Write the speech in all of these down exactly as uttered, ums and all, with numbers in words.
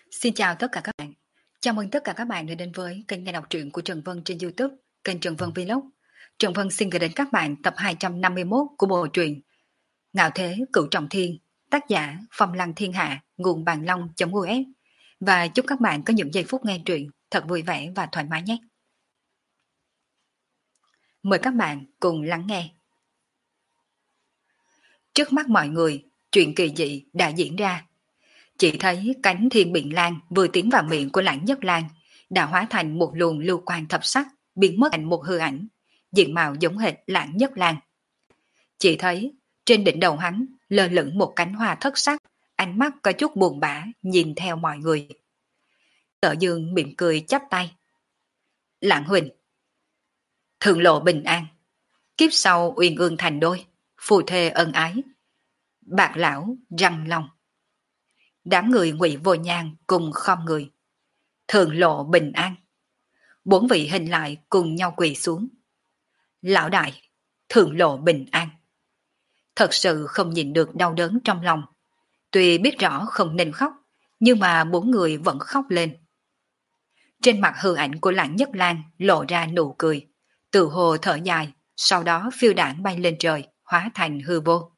Xin chào tất cả các bạn. Chào mừng tất cả các bạn đã đến với kênh nghe đọc truyện của Trần Vân trên YouTube, kênh Trần Vân Vlog. Trần Vân xin gửi đến các bạn tập hai trăm năm mươi mốt của bộ truyện Ngạo Thế Cửu Trọng Thiên, tác giả Phong Lăng Thiên Hạ, nguồn bàn long.us. Và chúc các bạn có những giây phút nghe truyện thật vui vẻ và thoải mái nhé. Mời các bạn cùng lắng nghe. Trước mắt mọi người, chuyện kỳ dị đã diễn ra. Chỉ thấy cánh thiên biển lan vừa tiến vào miệng của Lãng Nhất Lan đã hóa thành một luồng lưu quang thập sắc, biến mất thành một hư ảnh, diện mạo giống hệt Lãng Nhất Lan. Chỉ thấy trên đỉnh đầu hắn lơ lửng một cánh hoa thất sắc, ánh mắt có chút buồn bã nhìn theo mọi người. Sở Dương mỉm cười chắp tay. Lãng huynh, thượng lộ bình an, kiếp sau uyên ương thành đôi, phù thê ân ái, bạc lão răng long. Đám người Ngụy Vô Nhan cùng khom người. Thượng lộ bình an. Bốn vị hình lại cùng nhau quỳ xuống. Lão đại, thượng lộ bình an. Thật sự không nhìn được đau đớn trong lòng. Tuy biết rõ không nên khóc, nhưng mà bốn người vẫn khóc lên. Trên mặt hư ảnh của Lãng Nhất Lan lộ ra nụ cười, tự hồ thở dài, sau đó phiêu đảng bay lên trời, hóa thành hư vô.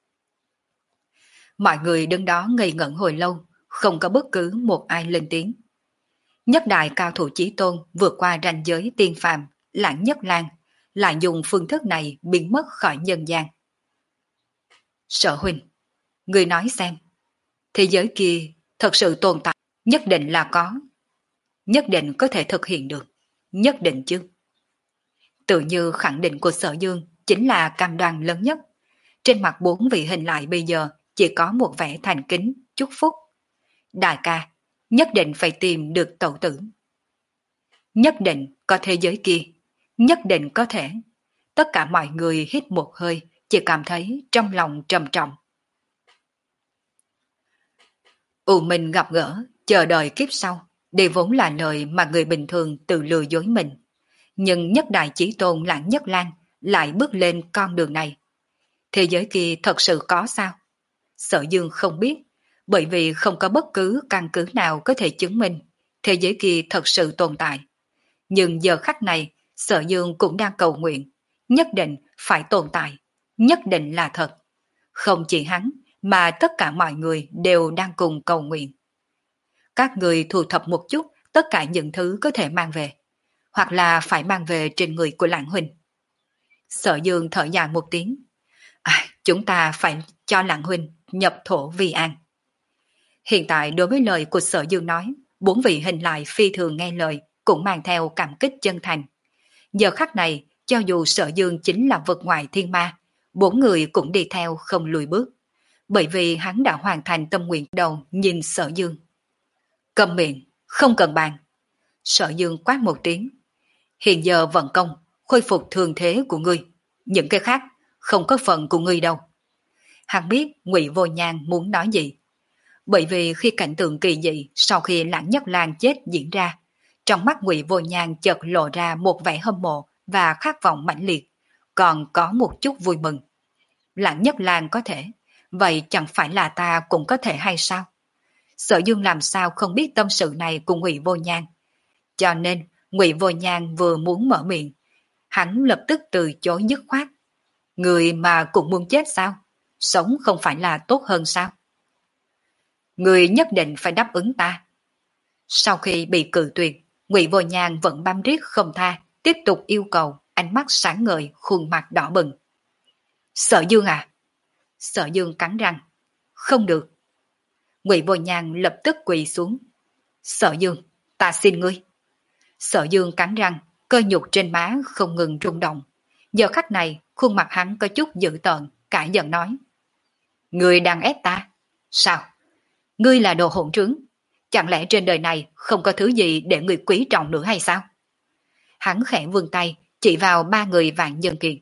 Mọi người đứng đó ngây ngẩn hồi lâu, không có bất cứ một ai lên tiếng. Nhất đại cao thủ chí tôn vượt qua ranh giới tiên phàm, Lãng Nhất Lan, lại dùng phương thức này biến mất khỏi nhân gian. Sở huynh, người nói xem, thế giới kia thật sự tồn tại, nhất định là có, nhất định có thể thực hiện được, nhất định chứ. Tự như khẳng định của Sở Dương chính là cam đoan lớn nhất. Trên mặt bốn vị hình lại bây giờ chỉ có một vẻ thành kính, chúc phúc. Đại ca, nhất định phải tìm được tẩu tử. Nhất định có thế giới kia, nhất định có thể. Tất cả mọi người hít một hơi, chỉ cảm thấy trong lòng trầm trọng. U Minh gặp gỡ, chờ đợi kiếp sau, đây vốn là lời mà người bình thường tự lừa dối mình. Nhưng nhất đại chí tôn Lãng Nhất Lan lại bước lên con đường này. Thế giới kia thật sự có sao? Sở Dương không biết, bởi vì không có bất cứ căn cứ nào có thể chứng minh thế giới kia thật sự tồn tại. Nhưng giờ khắc này, Sở Dương cũng đang cầu nguyện, nhất định phải tồn tại, nhất định là thật. Không chỉ hắn, mà tất cả mọi người đều đang cùng cầu nguyện. Các người thu thập một chút tất cả những thứ có thể mang về, hoặc là phải mang về trên người của Lãng huynh. Sở Dương thở dài một tiếng. À, chúng ta phải cho Lãng huynh nhập thổ vi an. Hiện tại đối với lời của Sở Dương nói, bốn vị hình lại phi thường nghe lời, cũng mang theo cảm kích chân thành. Giờ khắc này, cho dù Sở Dương chính là vật ngoài thiên ma, bốn người cũng đi theo không lùi bước, bởi vì hắn đã hoàn thành tâm nguyện đầu nhìn Sở Dương. Cầm miệng, không cần bàn. Sở Dương quát một tiếng. Hiện giờ vận công, khôi phục thường thế của ngươi. Những cái khác, không có phần của ngươi đâu. Hắn biết Ngụy Vô Nhan muốn nói gì. Bởi vì khi cảnh tượng kỳ dị sau khi Lãng Nhất Lan chết diễn ra, trong mắt Ngụy Vô Nhan chợt lộ ra một vẻ hâm mộ và khát vọng mãnh liệt, còn có một chút vui mừng. Lãng Nhất Lan có thể, vậy chẳng phải là ta cũng có thể hay sao? Sở Dương làm sao không biết tâm sự này của Ngụy Vô Nhan. Cho nên Ngụy Vô Nhan vừa muốn mở miệng, hắn lập tức từ chối dứt khoát. Người mà cũng muốn chết sao? Sống không phải là tốt hơn sao? Người nhất định phải đáp ứng ta. Sau khi bị cự tuyệt, Ngụy Vô Nhan vẫn bám riết không tha, tiếp tục yêu cầu, ánh mắt sáng ngời, khuôn mặt đỏ bừng. Sở Dương à? Sở Dương cắn răng. Không được. Ngụy Vô Nhan lập tức quỳ xuống. Sở Dương, ta xin ngươi. Sở Dương cắn răng, cơ nhục trên má không ngừng rung động. Giờ khắc này, khuôn mặt hắn có chút dữ tợn, cãi giận nói. Ngươi đang ép ta? Sao? Ngươi là đồ hỗn trướng. Chẳng lẽ trên đời này không có thứ gì để người quý trọng nữa hay sao? Hắn khẽ vươn tay, chỉ vào ba người Vạn Nhân Kiệt.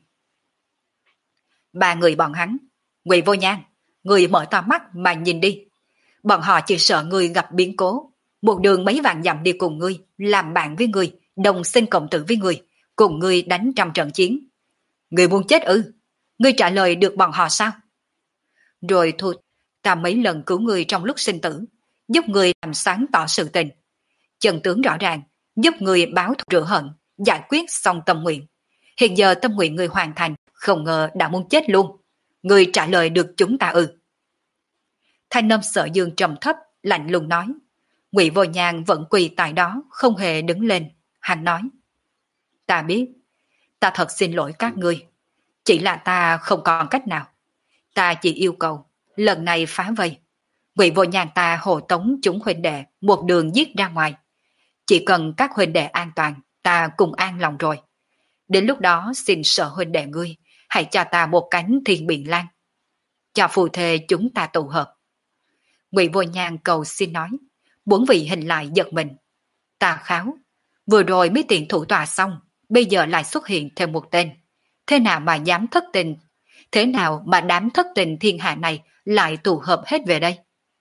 Ba người bọn hắn. Ngụy Vô Nhan, người mở to mắt mà nhìn đi. Bọn họ chỉ sợ ngươi gặp biến cố. Một đường mấy vạn dặm đi cùng ngươi, làm bạn với ngươi, đồng sinh cộng tử với ngươi, cùng ngươi đánh trăm trận chiến. Ngươi muốn chết ư? Ngươi trả lời được bọn họ sao? Rồi thôi, ta mấy lần cứu ngươi trong lúc sinh tử, giúp người làm sáng tỏ sự tình. Chân tướng rõ ràng, giúp người báo thù rửa hận, giải quyết xong tâm nguyện. Hiện giờ tâm nguyện người hoàn thành, không ngờ đã muốn chết luôn. Người trả lời được chúng ta ư? Thanh âm Sở Dương trầm thấp, lạnh lùng nói. Ngụy Vô Nhàn vẫn quỳ tại đó, không hề đứng lên. Hắn nói. Ta biết, ta thật xin lỗi các ngươi. Chỉ là ta không còn cách nào. Ta chỉ yêu cầu, lần này phá vây. Ngụy Vô Nhàn ta hộ tống chúng huynh đệ một đường giết ra ngoài. Chỉ cần các huynh đệ an toàn, ta cùng an lòng rồi. Đến lúc đó xin sở huynh đệ ngươi, hãy cho ta một cánh thiên biển lan. Cho phù thề chúng ta tụ hợp. Ngụy Vô Nhàn cầu xin nói, bốn vị hình lại giật mình. Ta kháo, vừa rồi mới tiện thủ tòa xong, bây giờ lại xuất hiện thêm một tên. Thế nào mà dám thất tình? Thế nào mà đám thất tình thiên hạ này lại tụ hợp hết về đây?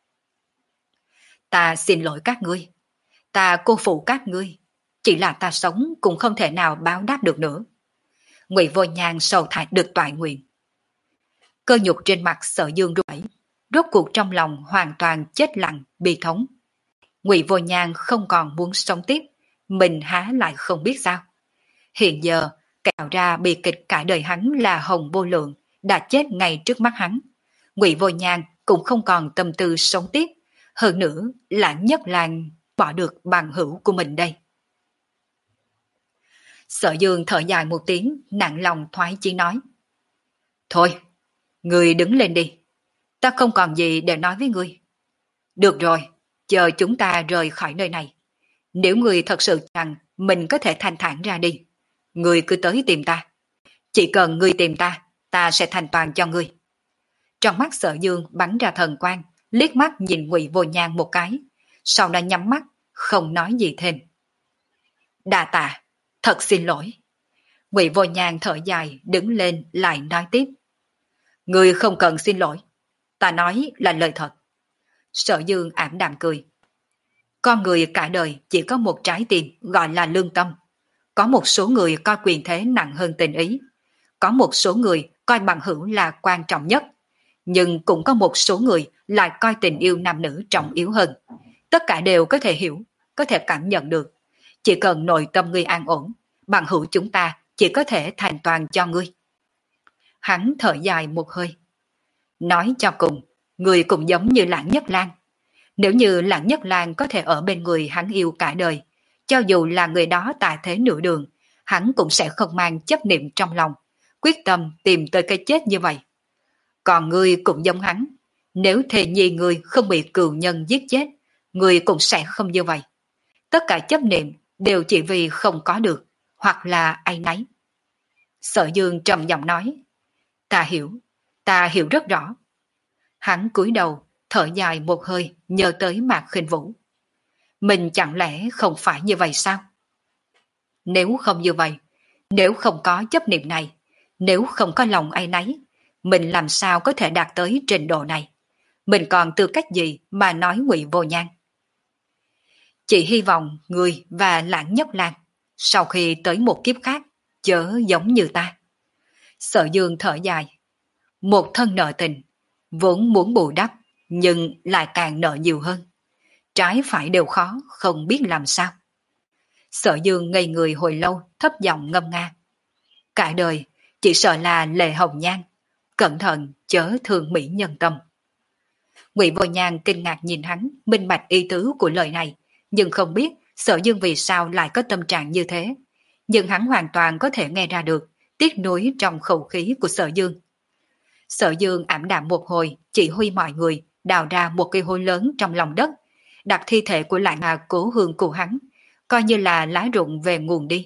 Ta xin lỗi các ngươi. Ta cô phụ các ngươi. Chỉ là ta sống cũng không thể nào báo đáp được nữa. Ngụy Vô Nhàn sầu thải được toại nguyện. Cơ nhục trên mặt Sở Dương rủi, rốt cuộc trong lòng hoàn toàn chết lặng, bi thống. Ngụy Vô Nhàn không còn muốn sống tiếp, mình há lại không biết sao. Hiện giờ, kẹo ra bi kịch cả đời hắn là Hồng Vô Lượng, đã chết ngay trước mắt hắn. Ngụy Vô Nhàn cũng không còn tâm tư sống tiếp, hơn nữa Lãng Nhất Lang bỏ được bằng hữu của mình đây. Sở Dương thở dài một tiếng, nặng lòng thoái chí nói. Thôi, ngươi đứng lên đi. Ta không còn gì để nói với ngươi. Được rồi, chờ chúng ta rời khỏi nơi này. Nếu ngươi thật sự rằng mình có thể thanh thản ra đi, ngươi cứ tới tìm ta. Chỉ cần ngươi tìm ta, ta sẽ thành toàn cho ngươi. Trong mắt Sở Dương bắn ra thần quang, liếc mắt nhìn Ngụy Vô Nhàn một cái, sau đó nhắm mắt, không nói gì thêm. Đa tạ, thật xin lỗi. Ngụy Vô Nhàn thở dài, đứng lên lại nói tiếp. Ngươi không cần xin lỗi, ta nói là lời thật. Sở Dương ảm đạm cười. Con người cả đời chỉ có một trái tim gọi là lương tâm. Có một số người coi quyền thế nặng hơn tình ý. Có một số người coi bằng hữu là quan trọng nhất. Nhưng cũng có một số người lại coi tình yêu nam nữ trọng yếu hơn. Tất cả đều có thể hiểu, có thể cảm nhận được. Chỉ cần nội tâm ngươi an ổn, bằng hữu chúng ta chỉ có thể thành toàn cho ngươi. Hắn thở dài một hơi. Nói cho cùng, người cũng giống như Lãng Nhất Lang. Nếu như Lãng Nhất Lang có thể ở bên người hắn yêu cả đời, cho dù là người đó tà thế nửa đường, hắn cũng sẽ không mang chấp niệm trong lòng, quyết tâm tìm tới cái chết như vậy. Còn ngươi cũng giống hắn, nếu thề nhi ngươi không bị cừu nhân giết chết, ngươi cũng sẽ không như vậy. Tất cả chấp niệm đều chỉ vì không có được, hoặc là áy náy. Sở Dương trầm giọng nói, ta hiểu, ta hiểu rất rõ. Hắn cúi đầu, thở dài một hơi, nhớ tới Mạc Khinh Vũ. Mình chẳng lẽ không phải như vậy sao? Nếu không như vậy, nếu không có chấp niệm này, nếu không có lòng áy náy, mình làm sao có thể đạt tới trình độ này? Mình còn tư cách gì mà nói Ngụy Vô Nhàn? Chỉ hy vọng người và Lãng Nhất Lang sau khi tới một kiếp khác chớ giống như ta. Sở Dương thở dài. Một thân nợ tình, vốn muốn bù đắp, nhưng lại càng nợ nhiều hơn. Trái phải đều khó, không biết làm sao. Sở Dương ngây người hồi lâu, thấp giọng ngâm nga. Cả đời, chỉ sợ là Lệ Hồng Nhan, cẩn thận chớ thương mỹ nhân tâm. Ngụy Vô Nhan kinh ngạc nhìn hắn, minh bạch ý tứ của lời này, nhưng không biết Sở Dương vì sao lại có tâm trạng như thế. Nhưng hắn hoàn toàn có thể nghe ra được tiếc nuối trong khẩu khí của Sở Dương. Sở Dương ảm đạm một hồi, chỉ huy mọi người đào ra một cây hố lớn trong lòng đất, đặt thi thể của Lại Hà cố hương của hắn, coi như là lá rụng về nguồn đi.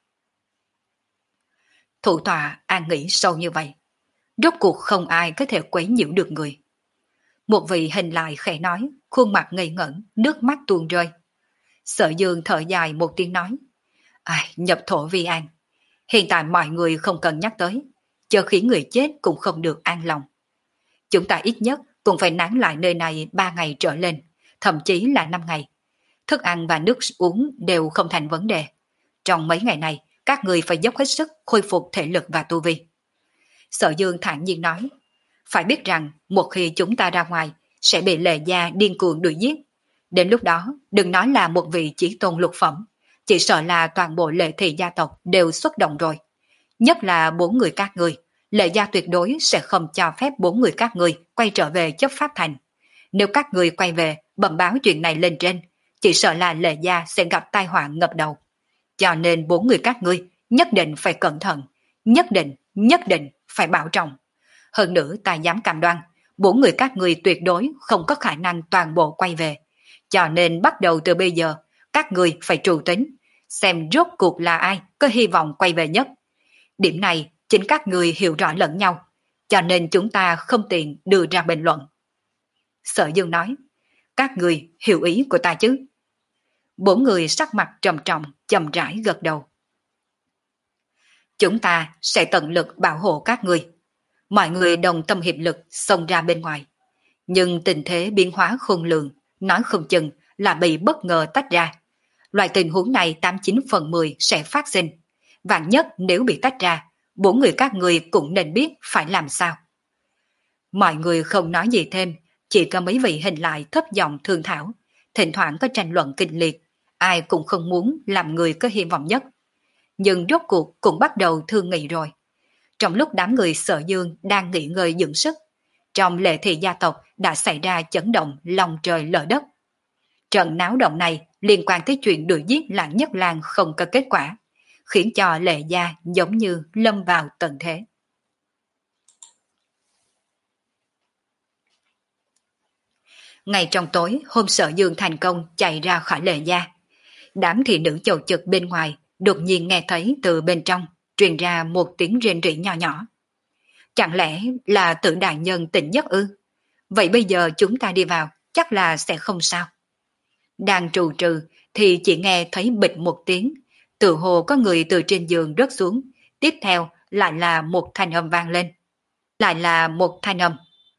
Thủ tọa an nghỉ sâu như vậy, rốt cuộc không ai có thể quấy nhiễu được người. Một vị hình lại khẽ nói, khuôn mặt ngây ngẩn, nước mắt tuôn rơi. Sở Dương thở dài một tiếng nói, ai, nhập thổ vi an. Hiện tại mọi người không cần nhắc tới, chờ khiến người chết cũng không được an lòng. Chúng ta ít nhất cũng phải nán lại nơi này ba ngày trở lên, thậm chí là năm ngày. Thức ăn và nước uống đều không thành vấn đề. Trong mấy ngày này, các người phải dốc hết sức khôi phục thể lực và tu vi. Sở Dương thản nhiên nói, phải biết rằng một khi chúng ta ra ngoài sẽ bị Lệ Gia điên cuồng đuổi giết. Đến lúc đó, đừng nói là một vị chí tôn lục phẩm, chỉ sợ là toàn bộ Lệ Thị gia tộc đều xuất động rồi. Nhất là bốn người các ngươi, Lệ gia tuyệt đối sẽ không cho phép bốn người các ngươi quay trở về chấp pháp thành. Nếu các ngươi quay về, bẩm báo chuyện này lên trên, chỉ sợ là Lệ gia sẽ gặp tai họa ngập đầu. Cho nên bốn người các ngươi nhất định phải cẩn thận, nhất định, nhất định phải bảo trọng. Hơn nữa ta dám cam đoan, bốn người các ngươi tuyệt đối không có khả năng toàn bộ quay về. Cho nên bắt đầu từ bây giờ, các ngươi phải trụ tính, xem rốt cuộc là ai có hy vọng quay về nhất. Điểm này chính các ngươi hiểu rõ lẫn nhau, cho nên chúng ta không tiện đưa ra bình luận. Sở Dương nói, các ngươi hiểu ý của ta chứ? Bốn người sắc mặt trầm trọng, chậm rãi gật đầu. Chúng ta sẽ tận lực bảo hộ các ngươi. Mọi người đồng tâm hiệp lực xông ra bên ngoài. Nhưng tình thế biến hóa khôn lường, nói không chừng là bị bất ngờ tách ra. Loại tình huống này tám mươi chín phần mười sẽ phát sinh. Vạn nhất nếu bị tách ra, bốn người các ngươi cũng nên biết phải làm sao. Mọi người không nói gì thêm, chỉ có mấy vị hình lại thấp giọng thương thảo, thỉnh thoảng có tranh luận kịch liệt, ai cũng không muốn làm người có hy vọng nhất. Nhưng rốt cuộc cũng bắt đầu thương nghị rồi. Trong lúc đám người Sở Dương đang nghỉ ngơi dưỡng sức, trong Lệ Thị gia tộc đã xảy ra chấn động lòng trời lở đất. Trận náo động này liên quan tới chuyện đuổi giết Lãng Nhất Lang không có kết quả, khiến cho Lệ gia giống như lâm vào tận thế. Ngày trong tối, hôm Sở Dương thành công chạy ra khỏi Lệ gia. Đám thị nữ chầu chực bên ngoài đột nhiên nghe thấy từ bên trong truyền ra một tiếng rên rỉ nhỏ nhỏ. Chẳng lẽ là Tử đại nhân tỉnh giấc ư? Vậy bây giờ chúng ta đi vào, chắc là sẽ không sao. Đang trù trừ thì chỉ nghe thấy bịch một tiếng, tự hồ có người từ trên giường rớt xuống, tiếp theo lại là một thanh âm vang lên. Lại là một thanh âm.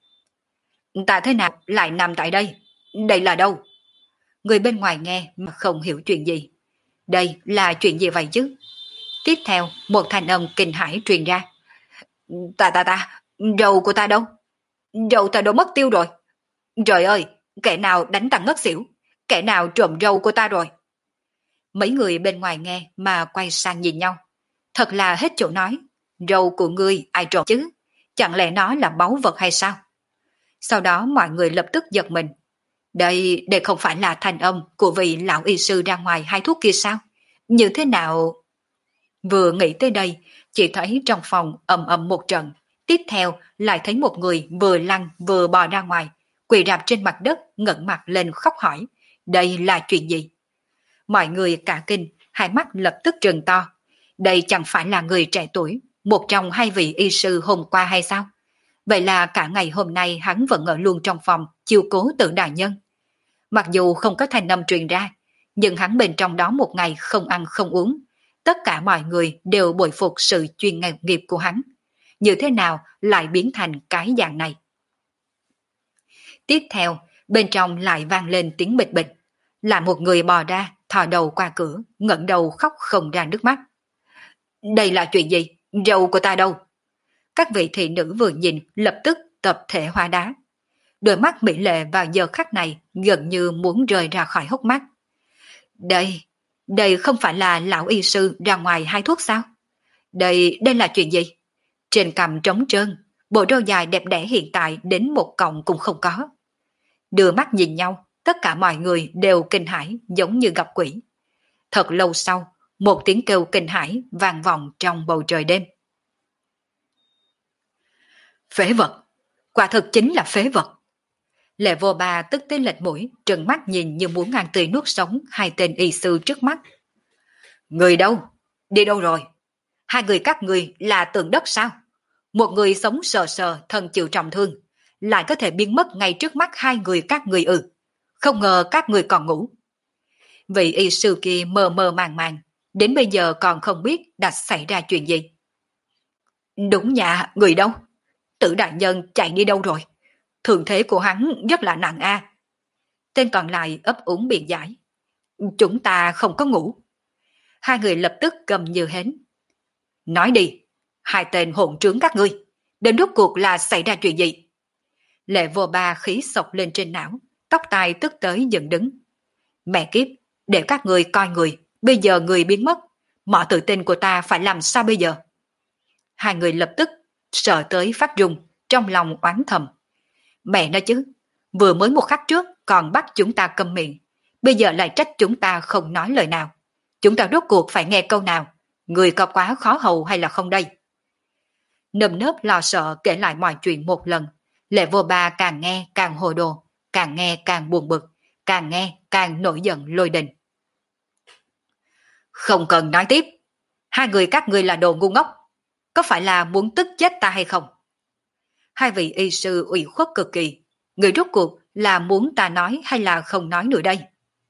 Ta thế nào lại nằm tại đây? Đây là đâu? Người bên ngoài nghe mà không hiểu chuyện gì. Đây là chuyện gì vậy chứ? Tiếp theo một thanh âm kinh hãi truyền ra. Ta ta ta, râu của ta đâu? Râu ta đâu mất tiêu rồi. Trời ơi, kẻ nào đánh ta ngất xỉu? Kẻ nào trộm râu của ta rồi? Mấy người bên ngoài nghe mà quay sang nhìn nhau. Thật là hết chỗ nói. Râu của ngươi ai trộm chứ? Chẳng lẽ nó là báu vật hay sao? Sau đó mọi người lập tức giật mình. Đây, đây không phải là thanh âm của vị lão y sư ra ngoài hai thuốc kia sao? Như thế nào? Vừa nghĩ tới đây, chỉ thấy trong phòng ầm ầm một trận. Tiếp theo lại thấy một người vừa lăn vừa bò ra ngoài, quỳ rạp trên mặt đất ngẩng mặt lên khóc hỏi. Đây là chuyện gì? Mọi người cả kinh, hai mắt lập tức trừng to. Đây chẳng phải là người trẻ tuổi, một trong hai vị y sư hôm qua hay sao? Vậy là cả ngày hôm nay hắn vẫn ở luôn trong phòng, chiêu cố Tử đại nhân. Mặc dù không có thanh âm truyền ra, nhưng hắn bên trong đó một ngày không ăn không uống. Tất cả mọi người đều bội phục sự chuyên nghiệp của hắn. Như thế nào lại biến thành cái dạng này? Tiếp theo, bên trong lại vang lên tiếng bịch bịch. Là một người bò ra, thò đầu qua cửa, ngẩng đầu khóc không ra nước mắt. Đây là chuyện gì? Râu của ta đâu? Các vị thị nữ vừa nhìn lập tức tập thể hóa đá. Đôi mắt mỹ lệ vào giờ khắc này gần như muốn rời ra khỏi hốc mắt. Đây, đây không phải là lão y sư ra ngoài hai thuốc sao? Đây, đây là chuyện gì? Trên cằm trống trơn, bộ râu dài đẹp đẽ hiện tại đến một cọng cũng không có. Đưa mắt nhìn nhau, tất cả mọi người đều kinh hãi giống như gặp quỷ. Thật lâu sau, một tiếng kêu kinh hãi vang vọng trong bầu trời đêm. Phế vật, quả thực chính là phế vật. Lệ Vô Ba tức tới lệch mũi, trừng mắt nhìn như muốn ngang tươi nuốt sống hai tên y sư trước mắt. Người đâu? Đi đâu rồi? Hai người các người là tượng đất sao? Một người sống sờ sờ thân chịu trọng thương, lại có thể biến mất ngay trước mắt hai người các người ư? Không ngờ các người còn ngủ. Vị y sư kia mơ mơ màng màng, đến bây giờ còn không biết đã xảy ra chuyện gì. Đúng nhà, người đâu? Tử đại nhân chạy đi đâu rồi? Thường thế của hắn rất là nặng a. Tên còn lại ấp úng biện giải. Chúng ta không có ngủ. Hai người lập tức cầm như hến. Nói đi, hai tên hỗn trướng các ngươi, đến rốt cuộc là xảy ra chuyện gì? Lệ Vô Ba khí sộc lên trên não, tóc tai tức tới dựng đứng, Mẹ kiếp, để các người coi người, bây giờ người biến mất, mọi tự tin của ta phải làm sao bây giờ? Hai người lập tức sợ tới phát run, trong lòng oán thầm. Mẹ nói chứ, vừa mới một khắc trước còn bắt chúng ta câm miệng, bây giờ lại trách chúng ta không nói lời nào. Chúng ta rốt cuộc phải nghe câu nào? Người có quá khó hầu hay là không đây? Nơm nớp lo sợ kể lại mọi chuyện một lần. Lệ Vô Ba càng nghe càng hồ đồ, càng nghe càng buồn bực, càng nghe càng nổi giận lôi đình. Không cần nói tiếp. Hai người các ngươi là đồ ngu ngốc. Có phải là muốn tức chết ta hay không? Hai vị y sư ủy khuất cực kỳ. Người rốt cuộc là muốn ta nói hay là không nói nữa đây?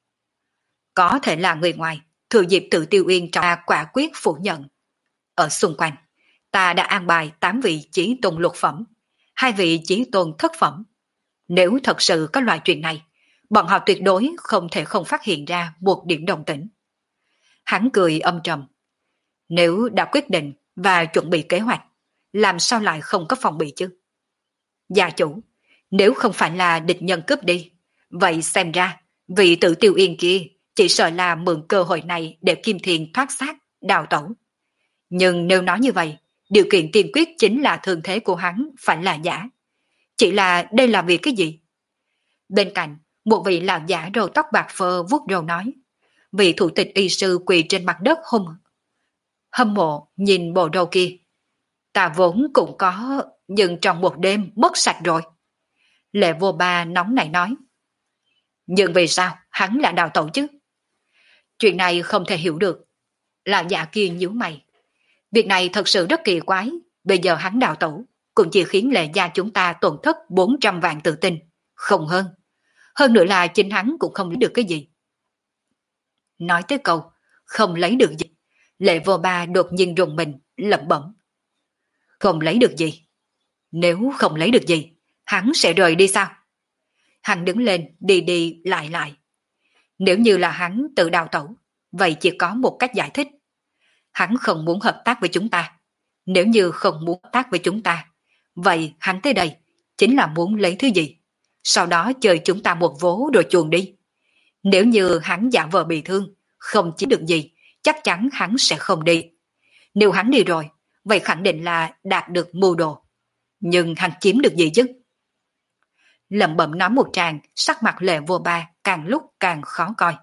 Có thể là người ngoài. Thừa dịp Tự Tiêu Uyên trong quả quyết phủ nhận. Ở xung quanh, ta đã an bài tám vị chí tôn lục phẩm, hai vị chí tôn thất phẩm. Nếu thật sự có loại chuyện này, bọn họ tuyệt đối không thể không phát hiện ra một điểm đồng tĩnh. Hắn cười âm trầm. Nếu đã quyết định và chuẩn bị kế hoạch, làm sao lại không có phòng bị chứ? Gia chủ, nếu không phải là địch nhân cướp đi, vậy xem ra vị Tự Tiêu Yên kia chỉ sợ là mượn cơ hội này để Kim Thiền thoát xác, đào tẩu. Nhưng nếu nói như vậy, điều kiện tiên quyết chính là thương thế của hắn phải là giả. Chỉ là đây là vì cái gì? Bên cạnh, một vị lão giả râu tóc bạc phơ vuốt râu nói. Vị thủ tịch y sư quỳ trên mặt đất hung hâm mộ nhìn bộ râu kia. Ta vốn cũng có, nhưng trong một đêm mất sạch rồi. Lệ Vô Ba nóng nảy nói. Nhưng vì sao hắn lại đào tẩu chứ? Chuyện này không thể hiểu được. Lão giả kia nhíu mày. Việc này thật sự rất kỳ quái. Bây giờ hắn đào tẩu cũng chỉ khiến Lệ gia chúng ta tổn thất bốn trăm vạn tự tin, không hơn. Hơn nữa là chính hắn cũng không lấy được cái gì. Nói tới câu không lấy được gì, Lệ Vô Ba đột nhiên rùng mình, lẩm bẩm. Không lấy được gì? Nếu không lấy được gì, hắn sẽ rời đi sao? Hắn đứng lên, đi đi lại lại. Nếu như là hắn tự đào tẩu, vậy chỉ có một cách giải thích. Hắn không muốn hợp tác với chúng ta. Nếu như không muốn hợp tác với chúng ta, vậy hắn tới đây chính là muốn lấy thứ gì? Sau đó chơi chúng ta một vố rồi chuồn đi. Nếu như hắn giả vờ bị thương, không chiếm được gì, chắc chắn hắn sẽ không đi. Nếu hắn đi rồi, vậy khẳng định là đạt được mưu đồ. Nhưng hắn chiếm được gì chứ? Lẩm bẩm nói một tràng, sắc mặt Lệ Vô Ba càng lúc càng khó coi.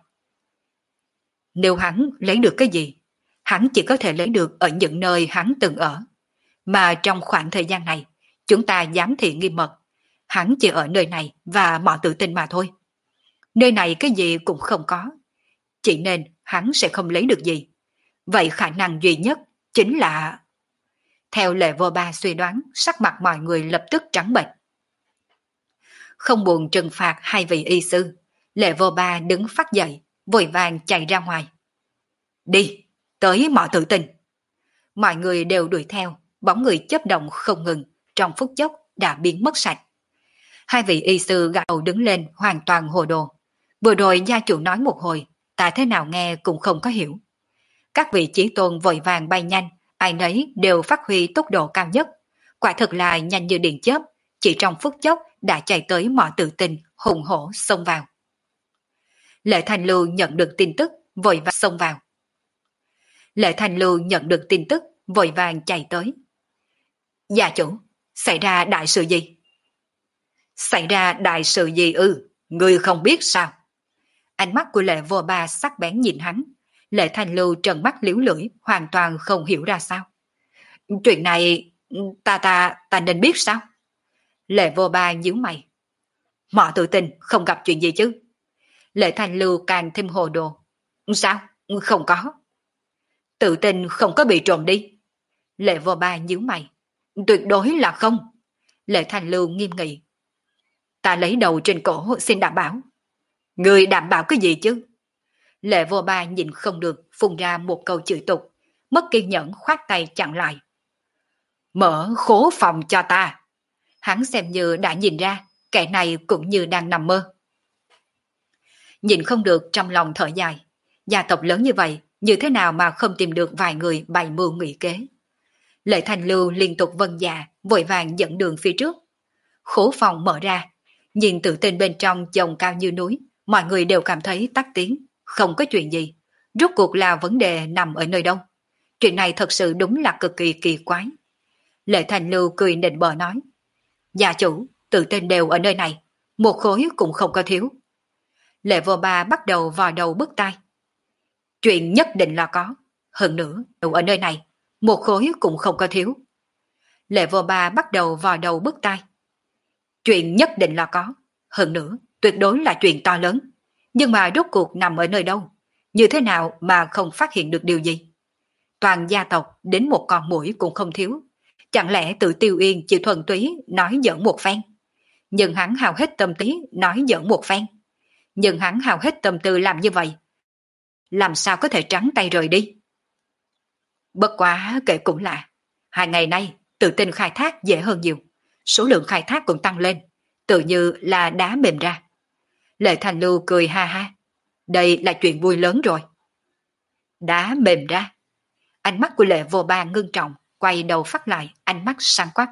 Nếu hắn lấy được cái gì, hắn chỉ có thể lấy được ở những nơi hắn từng ở. Mà trong khoảng thời gian này, chúng ta giám thị nghiêm mật. Hắn chỉ ở nơi này và mọi tự tin mà thôi. Nơi này cái gì cũng không có. Chỉ nên hắn sẽ không lấy được gì. Vậy khả năng duy nhất chính là... Theo Lệ Vô Ba suy đoán, sắc mặt mọi người lập tức trắng bệch. Không buồn trừng phạt hai vị y sư, Lệ Vô Ba đứng phát dậy, vội vàng chạy ra ngoài. Đi, tới mọi tự tin. Mọi người đều đuổi theo, bóng người chớp động không ngừng, trong phút chốc đã biến mất sạch. Hai vị y sư gật đầu đứng lên hoàn toàn hồ đồ. Vừa rồi gia chủ nói một hồi, ta thế nào nghe cũng không có hiểu. Các vị chí tôn vội vàng bay nhanh, ai nấy đều phát huy tốc độ cao nhất. Quả thực là nhanh như điện chớp, chỉ trong phút chốc đã chạy tới mỏ tự tin, hùng hổ xông vào. Lệ Thành Lưu nhận được tin tức, vội vàng xông vào. Lệ Thành Lưu nhận được tin tức, vội vàng chạy tới. Gia chủ, xảy ra đại sự gì? Xảy ra đại sự gì ư? Ngươi không biết sao? Ánh mắt của Lệ Vô Ba sắc bén nhìn hắn. Lệ Thành Lưu trợn mắt liếu lưỡi, hoàn toàn không hiểu ra sao. Chuyện này, ta ta, ta nên biết sao? Lệ Vô Ba nhíu mày. Mọ tự tin không gặp chuyện gì chứ? Lệ Thành Lưu càng thêm hồ đồ. Sao? Không có. Tự tin không có bị trộm đi. Lệ Vô Ba nhíu mày. Tuyệt đối là không. Lệ Thành Lưu nghiêm nghị. Ta lấy đầu trên cổ xin đảm bảo. Người đảm bảo cái gì chứ? Lệ Vô Ba nhìn không được, phun ra một câu chửi tục, mất kiên nhẫn khoát tay chặn lại. Mở khố phòng cho ta. Hắn xem như đã nhìn ra, kẻ này cũng như đang nằm mơ. Nhìn không được trong lòng thở dài, gia tộc lớn như vậy, như thế nào mà không tìm được vài người bày mưu nghị kế. Lệ Thành Lưu liên tục vâng dạ, vội vàng dẫn đường phía trước. Khố phòng mở ra, nhìn tự tin bên trong chồng cao như núi, Mọi người đều cảm thấy tắc tiếng, không có chuyện gì. Rốt cuộc là vấn đề nằm ở nơi đâu? Chuyện này thật sự đúng là cực kỳ kỳ quái. Lệ Thành Lưu cười nịnh bợ nói. Gia chủ, tự tin đều ở nơi này, một khối cũng không có thiếu. Lệ Vô Ba bắt đầu vò đầu bứt tai. Chuyện nhất định là có, hơn nữa đều ở nơi này, một khối cũng không có thiếu. Lệ Vô Ba bắt đầu vò đầu bứt tai. Chuyện nhất định là có, hơn nữa tuyệt đối là chuyện to lớn, nhưng mà rốt cuộc nằm ở nơi đâu, như thế nào mà không phát hiện được điều gì? Toàn gia tộc đến một con muỗi cũng không thiếu, chẳng lẽ tự Tiêu Yên chỉ thuần túy nói giỡn một phen? Nhưng hắn hao hết tâm trí nói giỡn một phen. Nhưng hắn hao hết tâm tư làm như vậy, làm sao có thể trắng tay rời đi? Bất quá kể cũng lạ, hai ngày nay tự tin khai thác dễ hơn nhiều, số lượng khai thác cũng tăng lên, tự như là đá mềm ra. Lệ Thành Lưu cười ha ha, đây là chuyện vui lớn rồi. Đá mềm ra. Ánh mắt của Lệ Vô Ba ngưng trọng, quay đầu phát lại, ánh mắt sáng quắc.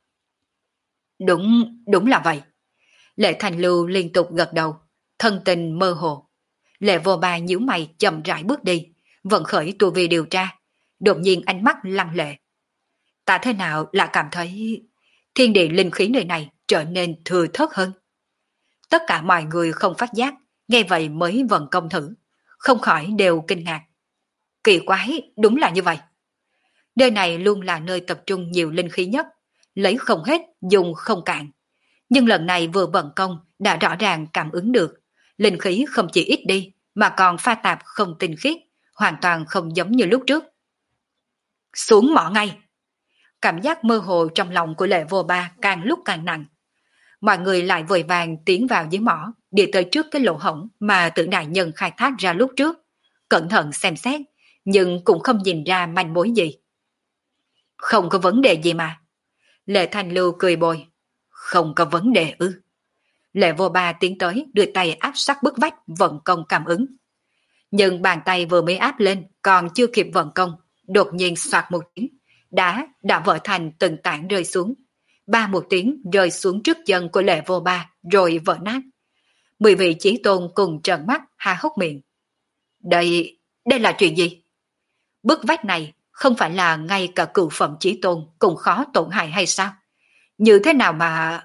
Đúng, đúng là vậy. Lệ Thành Lưu liên tục gật đầu, thân tình mơ hồ. Lệ Vô Ba nhíu mày chậm rãi bước đi, vận khởi tu vi điều tra. Đột nhiên ánh mắt lăng lệ. Ta thế nào là cảm thấy thiên địa linh khí nơi này trở nên thừa thớt hơn. Tất cả mọi người không phát giác, nghe vậy mới vận công thử, không khỏi đều kinh ngạc. Kỳ quái, đúng là như vậy. Nơi này luôn là nơi tập trung nhiều linh khí nhất, lấy không hết, dùng không cạn. Nhưng lần này vừa vận công đã rõ ràng cảm ứng được, linh khí không chỉ ít đi mà còn pha tạp không tinh khiết, hoàn toàn không giống như lúc trước. Xuống mỏ ngay. Cảm giác mơ hồ trong lòng của Lệ Vô Ba càng lúc càng nặng. Mọi người lại vội vàng tiến vào dưới mỏ, đi tới trước cái lỗ hổng mà Tử đại nhân khai thác ra lúc trước. Cẩn thận xem xét, nhưng cũng không nhìn ra manh mối gì. Không có vấn đề gì mà. Lệ Thành Lưu cười bồi. Không có vấn đề ư. Lệ Vô Ba tiến tới đưa tay áp sát bức vách vận công cảm ứng. Nhưng bàn tay vừa mới áp lên còn chưa kịp vận công, đột nhiên soạt một tiếng, đá đã vỡ thành từng tảng rơi xuống. Ba một tiếng rơi xuống trước chân của Lệ Vô Ba rồi vỡ nát. Mười vị chí tôn cùng trợn mắt há hốc miệng. Đây, đây là chuyện gì? Bức vách này không phải là ngay cả cửu phẩm chí tôn cũng khó tổn hại hay sao? Như thế nào mà...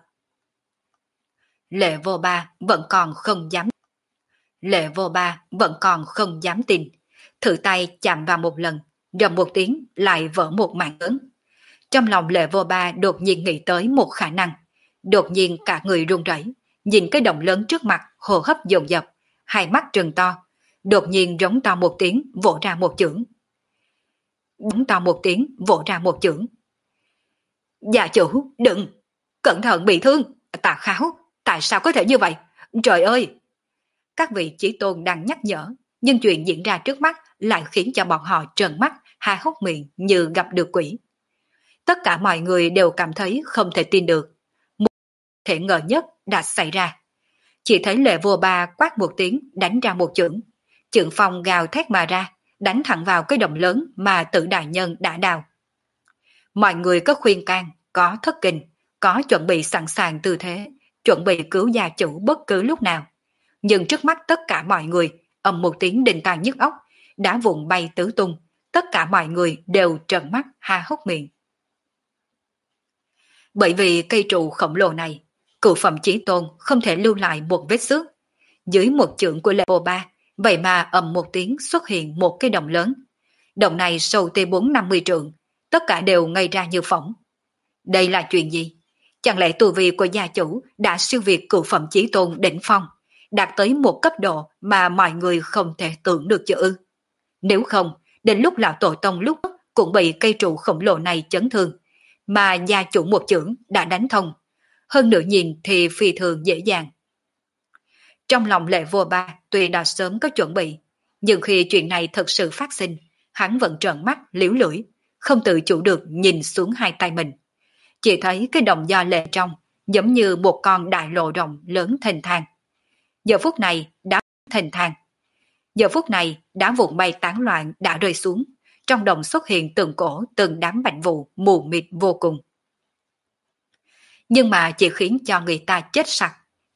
Lệ Vô Ba vẫn còn không dám. Lệ Vô Ba vẫn còn không dám tin. Thử tay chạm vào một lần, rầm một tiếng lại vỡ một mảng lớn. Trong lòng Lệ Vô Ba đột nhiên nghĩ tới một khả năng. Đột nhiên cả người run rẩy, nhìn cái động lớn trước mặt, hô hấp dồn dập, hai mắt trừng to. Đột nhiên rống to một tiếng, vỗ ra một chưởng. Rống to một tiếng, vỗ ra một chưởng. Dạ chủ, đừng! Cẩn thận bị thương! Tà Kháo! Tại sao có thể như vậy? Trời ơi! Các vị chí tôn đang nhắc nhở, nhưng chuyện diễn ra trước mắt lại khiến cho bọn họ trợn mắt, há hốc miệng như gặp được quỷ. Tất cả mọi người đều cảm thấy không thể tin được. Một thể ngờ nhất đã xảy ra. Chỉ thấy Lệ Vô Ba quát một tiếng đánh ra một chưởng. Chưởng phong gào thét mà ra, đánh thẳng vào cái động lớn mà Tử đại nhân đã đào. Mọi người có khuyên can, có thất kinh, có chuẩn bị sẵn sàng tư thế, chuẩn bị cứu gia chủ bất cứ lúc nào. Nhưng trước mắt tất cả mọi người, ầm một tiếng đình tai nhức óc, đã vụn bay tứ tung, tất cả mọi người đều trợn mắt há hốc miệng. Bởi vì cây trụ khổng lồ này, cửu phẩm chí tôn không thể lưu lại một vết xước. Dưới một chưởng của Lệ Vô Ba, vậy mà ầm một tiếng xuất hiện một cái đồng lớn. Đồng này sâu tới bốn năm mươi trượng, tất cả đều ngây ra như phỏng. Đây là chuyện gì? Chẳng lẽ tu vi của gia chủ đã siêu việt cửu phẩm chí tôn đỉnh phong, đạt tới một cấp độ mà mọi người không thể tưởng được chứ ư? Nếu không, đến lúc lão tổ tông lúc cũng bị cây trụ khổng lồ này chấn thương, mà gia chủ một chưởng đã đánh thông. Hơn nữa nhìn thì phi thường dễ dàng. Trong lòng Lệ Vô Ba tuy đã sớm có chuẩn bị, nhưng khi chuyện này thật sự phát sinh, hắn vẫn trợn mắt liếu lưỡi, không tự chủ được nhìn xuống hai tay mình. Chỉ thấy cái đồng do lệ trong, giống như một con đại lộ rồng lớn thênh thang. Giờ phút này đã thênh thang. Giờ phút này đá vụn bay tán loạn đã rơi xuống, trong đồng xuất hiện từng cổ từng đám bạch vụ mù mịt vô cùng. Nhưng mà chỉ khiến cho người ta chết sặc,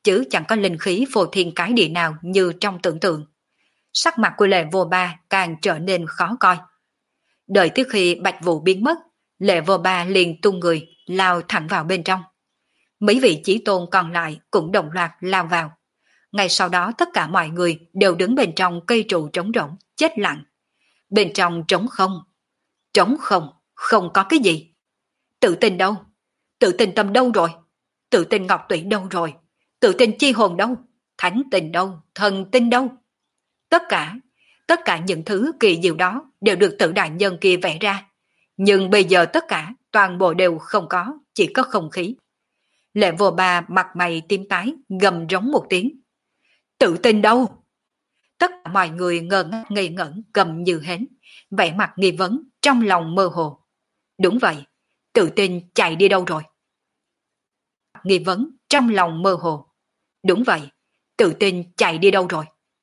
chứ chẳng có linh khí phô thiên cái địa nào như trong tưởng tượng. Sắc mặt của Lệ Vô Ba càng trở nên khó coi. Đợi tới khi Bạch Vũ biến mất, Lệ Vô Ba liền tung người, lao thẳng vào bên trong. Mấy vị chí tôn còn lại cũng đồng loạt lao vào. Ngay sau đó tất cả mọi người đều đứng bên trong cây trụ trống rỗng, chết lặng. Bên trong trống không. Trống không, không có cái gì. Tự tin đâu? Tự tin tâm đâu rồi? Tự tin ngọc tụy đâu rồi? Tự tin chi hồn đâu? Thánh tình đâu? Thần tinh đâu? Tất cả, tất cả những thứ kỳ diệu đó đều được tự đại nhân kia vẽ ra. Nhưng bây giờ tất cả, toàn bộ đều không có, chỉ có không khí. Lệ Vô Ba mặt mày tím tái, gầm rống một tiếng. Tự tin đâu? Tất cả mọi người ngơ ngác ngây ngẩn cầm như hến, vẻ mặt nghi vấn, trong lòng mơ hồ. Đúng vậy, tự tin chạy đi đâu rồi? Nghi vấn, trong lòng mơ hồ. Đúng vậy, tự tin chạy đi đâu rồi?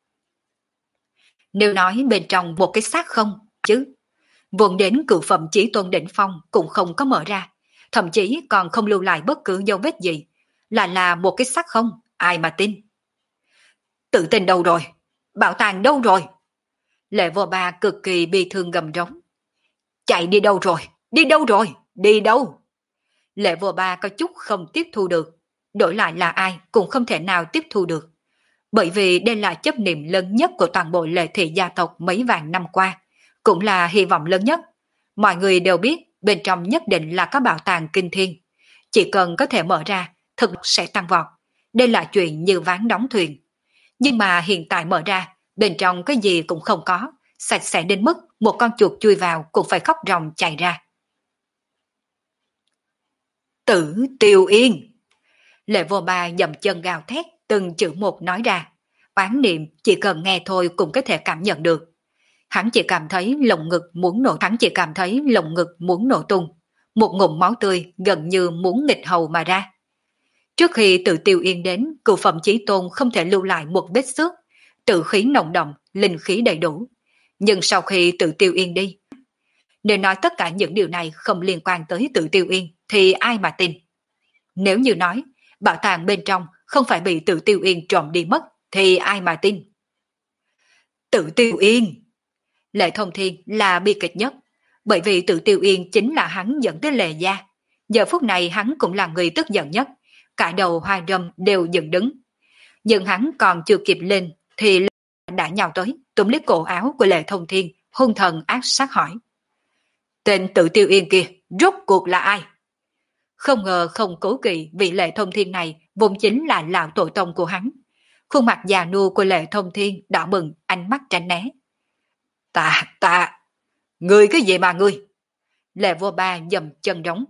Nếu nói bên trong một cái xác không, chứ. Vốn đến cựu phẩm chí tôn đỉnh phong cũng không có mở ra, thậm chí còn không lưu lại bất cứ dấu vết gì. Là là một cái xác không, ai mà tin? Tự tin đâu rồi? Bảo tàng đâu rồi? Lệ Vô Ba cực kỳ bi thương gầm rống. Chạy đi đâu rồi? Đi đâu rồi? Đi đâu? Lệ Vô Ba có chút không tiếp thu được. Đổi lại là ai cũng không thể nào tiếp thu được. Bởi vì đây là chấp niệm lớn nhất của toàn bộ Lệ thị gia tộc mấy vạn năm qua. Cũng là hy vọng lớn nhất. Mọi người đều biết bên trong nhất định là có bảo tàng kinh thiên. Chỉ cần có thể mở ra, thực lực sẽ tăng vọt. Đây là chuyện như ván đóng thuyền. Nhưng mà hiện tại mở ra, bên trong cái gì cũng không có, sạch sẽ đến mức một con chuột chui vào cũng phải khóc ròng chạy ra. Tử Tiêu Yên! Lệ Vô Ba dậm chân gào thét, từng chữ một nói ra. Oán niệm chỉ cần nghe thôi cũng có thể cảm nhận được. Hắn chỉ cảm thấy lồng ngực muốn nổ, hắn chỉ cảm thấy lồng ngực muốn nổ tung. Một ngụm máu tươi gần như muốn nghịch hầu mà ra. Trước khi Tự Tiêu Yên đến, cựu phẩm chí tôn không thể lưu lại một vết xước, tự khí nồng đậm, linh khí đầy đủ. Nhưng sau khi Tự Tiêu Yên đi, nếu nói tất cả những điều này không liên quan tới Tự Tiêu Yên, thì ai mà tin? Nếu như nói, bảo tàng bên trong không phải bị Tự Tiêu Yên trộm đi mất, thì ai mà tin? Tự Tiêu Yên! Lệ Thông Thiên là bi kịch nhất, bởi vì Tự Tiêu Yên chính là hắn dẫn tới Lệ gia. Giờ phút này hắn cũng là người tức giận nhất, cả đầu hoa râm đều dựng đứng. Nhưng hắn còn chưa kịp lên, thì Lệ đã nhào tới, túm lấy cổ áo của Lệ Thông Thiên, hung thần ác sát hỏi. Tên Tự Tiêu Yên kia, rốt cuộc là ai? Không ngờ không cố kỵ vì Lệ Thông Thiên này vốn chính là lão tổ tông của hắn. Khuôn mặt già nua của Lệ Thông Thiên đỏ bừng, ánh mắt tránh né. Ta, ta, ngươi cái gì mà ngươi? Lệ Vô Ba dầm chân đóng.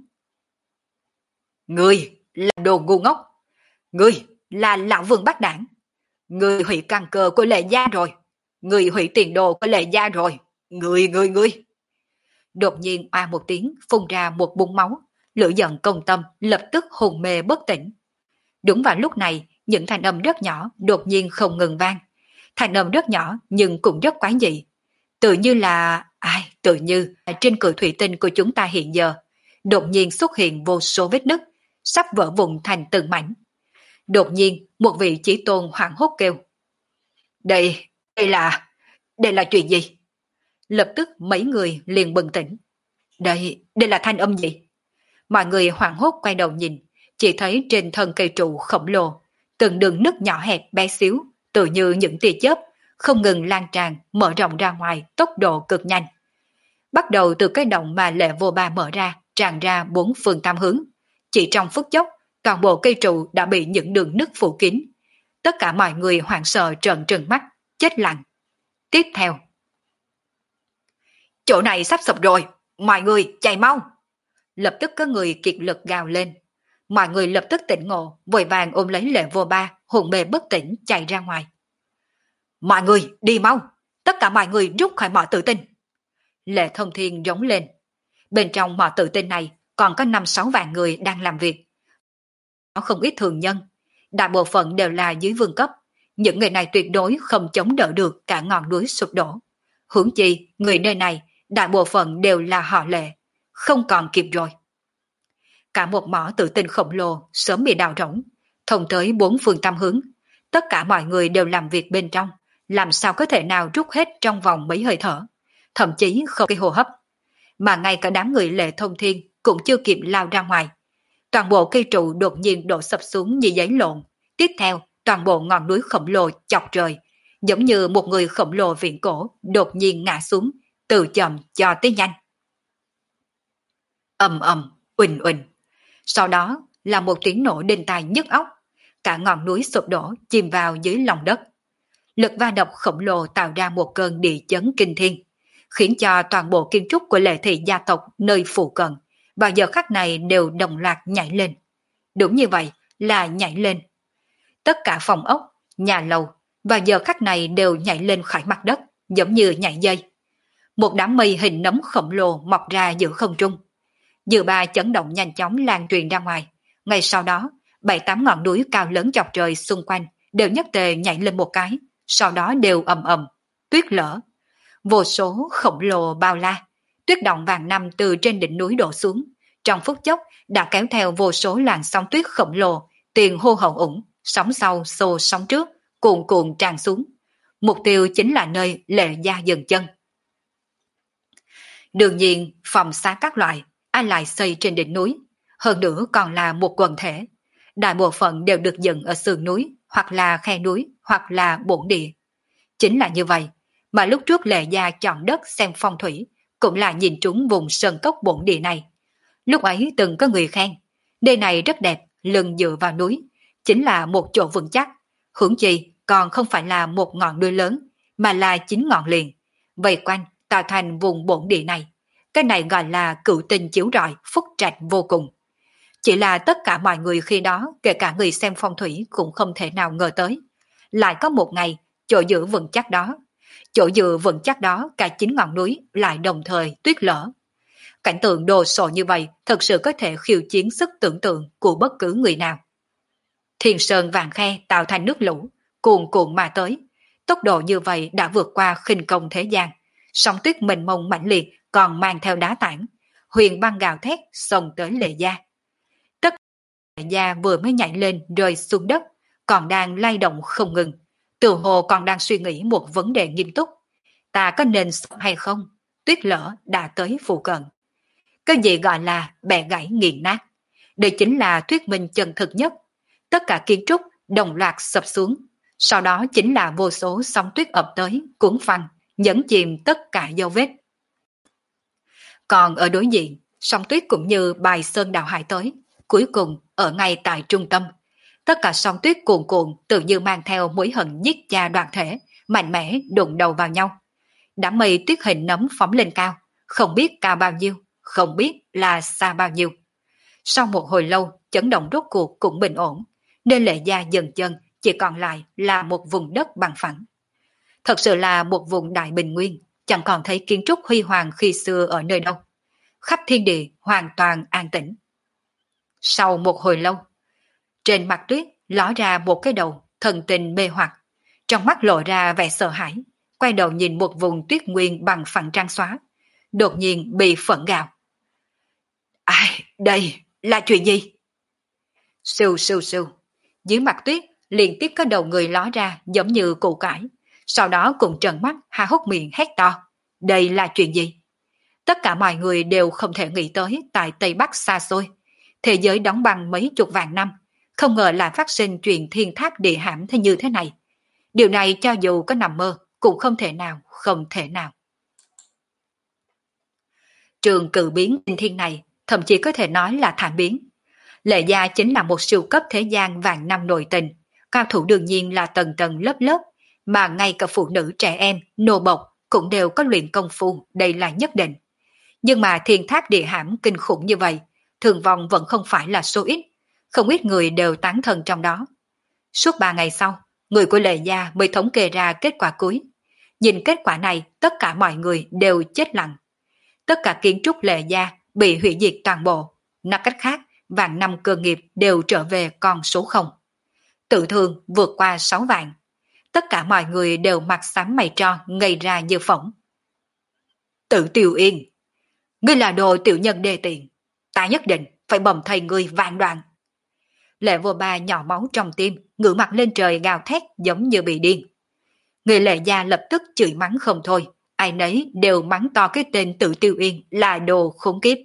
Ngươi là đồ ngu ngốc. Ngươi là lão vương bắt đảng. Ngươi hủy căn cơ của Lệ gia rồi. Ngươi hủy tiền đồ của Lệ gia rồi. Ngươi, ngươi, ngươi. Đột nhiên oa một tiếng phun ra một búng máu. Lửa giận công tâm lập tức hồn mê bất tỉnh. Đúng vào lúc này, những thanh âm rất nhỏ đột nhiên không ngừng vang. Thanh âm rất nhỏ nhưng cũng rất quái dị. Tự như là... ai? Tự như trên cửa thủy tinh của chúng ta hiện giờ, đột nhiên xuất hiện vô số vết nứt, sắp vỡ vụn thành từng mảnh. Đột nhiên, một vị chí tôn hoảng hốt kêu. Đây, đây là... đây là chuyện gì? Lập tức mấy người liền bừng tỉnh. Đây, đây là thanh âm gì? Mọi người hoảng hốt quay đầu nhìn, chỉ thấy trên thân cây trụ khổng lồ, từng đường nứt nhỏ hẹp bé xíu, tự như những tia chớp, không ngừng lan tràn, mở rộng ra ngoài tốc độ cực nhanh. Bắt đầu từ cái động mà Lệ Vô Ba mở ra, tràn ra bốn phương tám hướng. Chỉ trong phút chốc, toàn bộ cây trụ đã bị những đường nứt phủ kín. Tất cả mọi người hoảng sợ trợn trừng mắt, chết lặng. Tiếp theo, chỗ này sắp sụp rồi, mọi người chạy mau. Lập tức có người kiệt lực gào lên. Mọi người lập tức tỉnh ngộ, vội vàng ôm lấy Lệ Vô Ba, hồn mê bất tỉnh chạy ra ngoài. Mọi người đi mau, tất cả mọi người rút khỏi mỏ tự tinh. Lệ Thông Thiên rống lên. Bên trong mỏ tự tinh này còn có năm sáu vạn người đang làm việc. Có không ít thường nhân, đại bộ phận đều là dưới vương cấp. Những người này tuyệt đối không chống đỡ được cả ngọn núi sụp đổ. Huống chi, người nơi này, đại bộ phận đều là họ Lệ, không còn kịp rồi. Cả một mỏ tự tinh khổng lồ sớm bị đào rỗng, thông tới bốn phương tám hướng. Tất cả mọi người đều làm việc bên trong, làm sao có thể nào rút hết trong vòng mấy hơi thở, thậm chí không cái hô hấp. Mà ngay cả đám người Lệ Thông Thiên cũng chưa kịp lao ra ngoài. Toàn bộ cây trụ đột nhiên đổ sập xuống như giấy lộn. Tiếp theo, toàn bộ ngọn núi khổng lồ chọc trời, giống như một người khổng lồ viễn cổ đột nhiên ngã xuống, từ chậm cho tới nhanh. Ầm ầm, uỳnh uỳnh. Sau đó là một tiếng nổ đinh tai nhức óc, cả ngọn núi sụp đổ chìm vào dưới lòng đất. Lực va đập khổng lồ tạo ra một cơn địa chấn kinh thiên, khiến cho toàn bộ kiến trúc của Lệ thị gia tộc nơi phụ cận vào giờ khắc này đều đồng loạt nhảy lên. Đúng như vậy, là nhảy lên. Tất cả phòng ốc, nhà lầu vào giờ khắc này đều nhảy lên khỏi mặt đất, giống như nhảy dây. Một đám mây hình nấm khổng lồ mọc ra giữa không trung. Dư ba chấn động nhanh chóng lan truyền ra ngoài. Ngay sau đó, bảy tám ngọn núi cao lớn chọc trời xung quanh đều nhất tề nhảy lên một cái, sau đó đều ầm ầm, tuyết lở. Vô số khổng lồ bao la, tuyết động vàng năm từ trên đỉnh núi đổ xuống, trong phút chốc đã kéo theo vô số làn sóng tuyết khổng lồ, tiền hô hậu ủng, sóng sau xô sóng trước, cuồn cuộn tràn xuống. Mục tiêu chính là nơi Lệ gia dừng chân. Đương nhiên, phòng xá các loại, ai lại xây trên đỉnh núi, hơn nữa còn là một quần thể. Đại bộ phận đều được dựng ở sườn núi, hoặc là khe núi, hoặc là bổn địa. Chính là như vậy, mà lúc trước Lệ gia chọn đất xem phong thủy, cũng là nhìn trúng vùng sơn cốc bổn địa này. Lúc ấy từng có người khen, nơi này rất đẹp, lưng dựa vào núi, chính là một chỗ vững chắc, huống chi còn không phải là một ngọn núi lớn, mà là chín ngọn liền, vây quanh tạo thành vùng bổn địa này. Cái này gọi là cửu tinh chiếu rọi, phúc trạch vô cùng. Chỉ là tất cả mọi người khi đó, kể cả người xem phong thủy cũng không thể nào ngờ tới. Lại có một ngày, chỗ dựa vững chắc đó, chỗ dựa vững chắc đó cả chín ngọn núi lại đồng thời tuyết lở. Cảnh tượng đồ sộ như vậy thật sự có thể khiêu chiến sức tưởng tượng của bất cứ người nào. Thiên sơn vàng khe tạo thành nước lũ, cuồn cuộn mà tới. Tốc độ như vậy đã vượt qua khinh công thế gian. Sóng tuyết mênh mông mãnh liệt còn mang theo đá tảng. Huyền băng gào thét xông tới Lệ gia. Tất cả Lệ gia vừa mới nhảy lên rơi xuống đất, còn đang lay động không ngừng. Từ hồ còn đang suy nghĩ một vấn đề nghiêm túc. Ta có nên sống hay không? Tuyết lở đã tới phụ cận. Cái gì gọi là bẻ gãy nghiền nát? Đây chính là thuyết minh chân thực nhất. Tất cả kiến trúc đồng loạt sập xuống. Sau đó chính là vô số sóng tuyết ập tới, cuốn phăng, nhấn chìm tất cả dấu vết. Còn ở đối diện, sóng tuyết cũng như bài sơn đào hải tới. Cuối cùng, ở ngay tại trung tâm, tất cả sóng tuyết cuồn cuộn tự như mang theo mối hận giết cha đoàn thể, mạnh mẽ đụng đầu vào nhau. Đám mây tuyết hình nấm phóng lên cao, không biết cao bao nhiêu, không biết là xa bao nhiêu. Sau một hồi lâu, chấn động rốt cuộc cũng bình ổn, nên Lệ gia dần chân chỉ còn lại là một vùng đất bằng phẳng. Thật sự là một vùng đại bình nguyên, chẳng còn thấy kiến trúc huy hoàng khi xưa ở nơi đâu. Khắp thiên địa hoàn toàn an tĩnh. Sau một hồi lâu, trên mặt tuyết ló ra một cái đầu thần tình mê hoặc, trong mắt lộ ra vẻ sợ hãi, quay đầu nhìn một vùng tuyết nguyên bằng phẳng trắng xóa, đột nhiên bị phẫn gào. Ai, đây là chuyện gì? Sưu sưu sưu, dưới mặt tuyết liên tiếp có đầu người ló ra giống như củ cải, sau đó cùng trợn mắt há hốc miệng hét to. Đây là chuyện gì? Tất cả mọi người đều không thể nghĩ tới tại Tây Bắc xa xôi, thế giới đóng băng mấy chục vạn năm, không ngờ là phát sinh chuyện thiên thác địa hãm thế như thế này. Điều này cho dù có nằm mơ cũng không thể nào, không thể nào. Trường cử biến kinh thiên này thậm chí có thể nói là thảm biến. Lệ gia chính là một siêu cấp thế gian vạn năm nội tình, cao thủ đương nhiên là tầng tầng lớp lớp, mà ngay cả phụ nữ trẻ em, nô bộc cũng đều có luyện công phu, đây là nhất định. Nhưng mà thiên thác địa hãm kinh khủng như vậy, thương vong vẫn không phải là số ít, không ít người đều tán thần trong đó. Suốt ba ngày sau, người của Lệ gia mới thống kê ra kết quả cuối. Nhìn kết quả này, tất cả mọi người đều chết lặng. Tất cả kiến trúc Lệ gia bị hủy diệt toàn bộ. Nói cách khác, vạn năm cơ nghiệp đều trở về con số không. Tự thương vượt qua sáu vạn. Tất cả mọi người đều mặt xám mày tro, ngây ra như phỏng. Tự Tiểu Yên, ngươi là đồ tiểu nhân đê tiện, ta nhất định phải bầm thây ngươi vạn đoạn. Lệ Vô Ba nhỏ máu trong tim, ngửa mặt lên trời gào thét giống như bị điên. Người Lệ gia lập tức chửi mắng không thôi, ai nấy đều mắng to cái tên Tự Tiêu Yên là đồ khốn kiếp.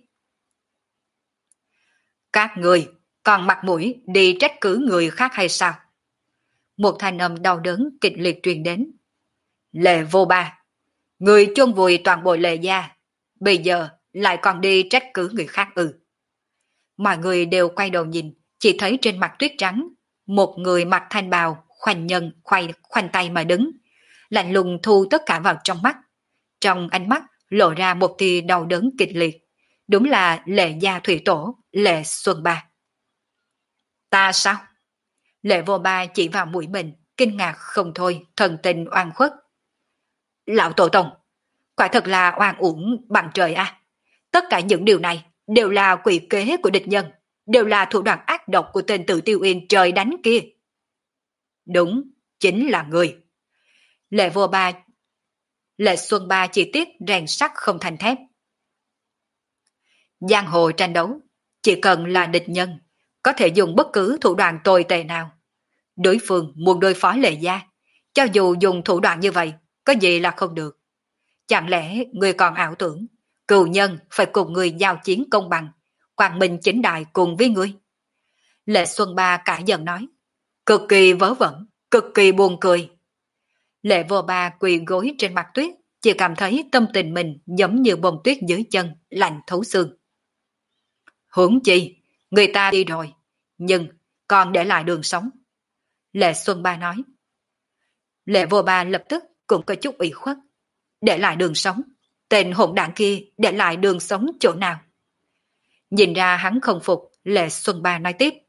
Các người còn mặt mũi đi trách cứ người khác hay sao? Một thanh âm đau đớn kịch liệt truyền đến. Lệ Vô Ba, người chôn vùi toàn bộ Lệ gia, bây giờ lại còn đi trách cứ người khác ư? Mọi người đều quay đầu nhìn, chỉ thấy trên mặt tuyết trắng, một người mặc thanh bào khoanh nhân khoanh, khoanh tay mà đứng, lạnh lùng thu tất cả vào trong mắt. Trong ánh mắt lộ ra một tia đau đớn kịch liệt. Đúng là Lệ gia thủy tổ, Lệ Xuân Ba. Ta sao? Lệ Vô Ba chỉ vào mũi mình, kinh ngạc không thôi, thần tình oan khuất. Lão tổ tông, quả thật là oan uổng bằng trời a. À. Tất cả những điều này đều là quỷ kế của địch nhân, đều là thủ đoạn ác độc của tên Tự Tiêu Yên trời đánh kia. Đúng, chính là người. Lệ Vô Ba, Lệ Xuân Ba chỉ tiếc rèn sắt không thành thép. Giang hồ tranh đấu, chỉ cần là địch nhân, có thể dùng bất cứ thủ đoạn tồi tệ nào. Đối phương muốn đối phó Lệ gia, cho dù dùng thủ đoạn như vậy, có gì là không được. Chẳng lẽ người còn ảo tưởng, cừu nhân phải cùng người giao chiến công bằng, quang minh chính đại cùng với người? Lệ Xuân Ba cả giận nói, cực kỳ vớ vẩn, cực kỳ buồn cười. Lệ Vô Ba quỳ gối trên mặt tuyết, chỉ cảm thấy tâm tình mình giống như bông tuyết dưới chân, lạnh thấu xương. Huống chi, người ta đi rồi, nhưng còn để lại đường sống. Lệ Xuân Ba nói. Lệ Vô Ba lập tức cũng có chút ủy khuất. Để lại đường sống, tên hỗn đảng kia để lại đường sống chỗ nào? Nhìn ra hắn không phục, Lệ Xuân Ba nói tiếp.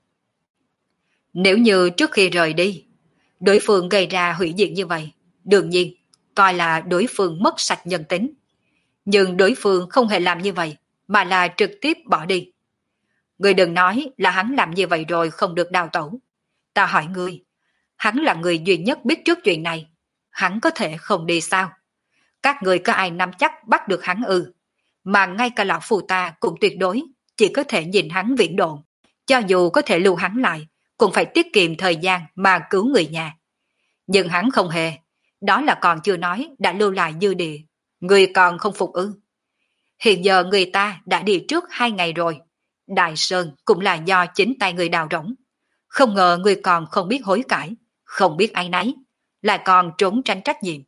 Nếu như trước khi rời đi, đối phương gây ra hủy diệt như vậy, đương nhiên, coi là đối phương mất sạch nhân tính. Nhưng đối phương không hề làm như vậy, mà là trực tiếp bỏ đi. Ngươi đừng nói là hắn làm như vậy rồi không được đào tẩu. Ta hỏi ngươi, hắn là người duy nhất biết trước chuyện này, hắn có thể không đi sao? Các người có ai nắm chắc bắt được hắn ư? Mà ngay cả lão phù ta cũng tuyệt đối chỉ có thể nhìn hắn viễn độn. Cho dù có thể lưu hắn lại, cũng phải tiết kiệm thời gian mà cứu người nhà. Nhưng hắn không hề, đó là còn chưa nói đã lưu lại dư địa. Người còn không phục ư? Hiện giờ người ta đã đi trước hai ngày rồi. Đại Sơn cũng là do chính tay người đào rỗng. Không ngờ người còn không biết hối cải, không biết áy náy, lại còn trốn tránh trách nhiệm.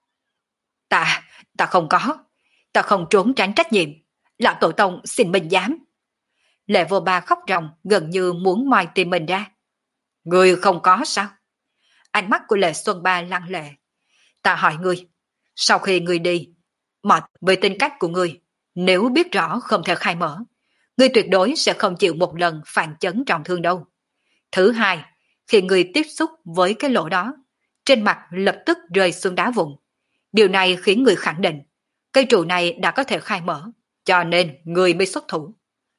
Ta, ta không có, ta không trốn tránh trách nhiệm. Lão tổ tông xin mình dám. Lệ Vô Ba khóc ròng, gần như muốn moi tim mình ra. Người không có sao? Ánh mắt của Lệ Xuân Ba lăng lệ. Ta hỏi ngươi, sau khi ngươi đi, mệt với tính cách của ngươi, nếu biết rõ không thể khai mở, ngươi tuyệt đối sẽ không chịu một lần phản chấn trọng thương đâu. Thứ hai, khi ngươi tiếp xúc với cái lỗ đó, trên mặt lập tức rơi xuống đá vụn. Điều này khiến người khẳng định, cây trụ này đã có thể khai mở, cho nên người mới xuất thủ.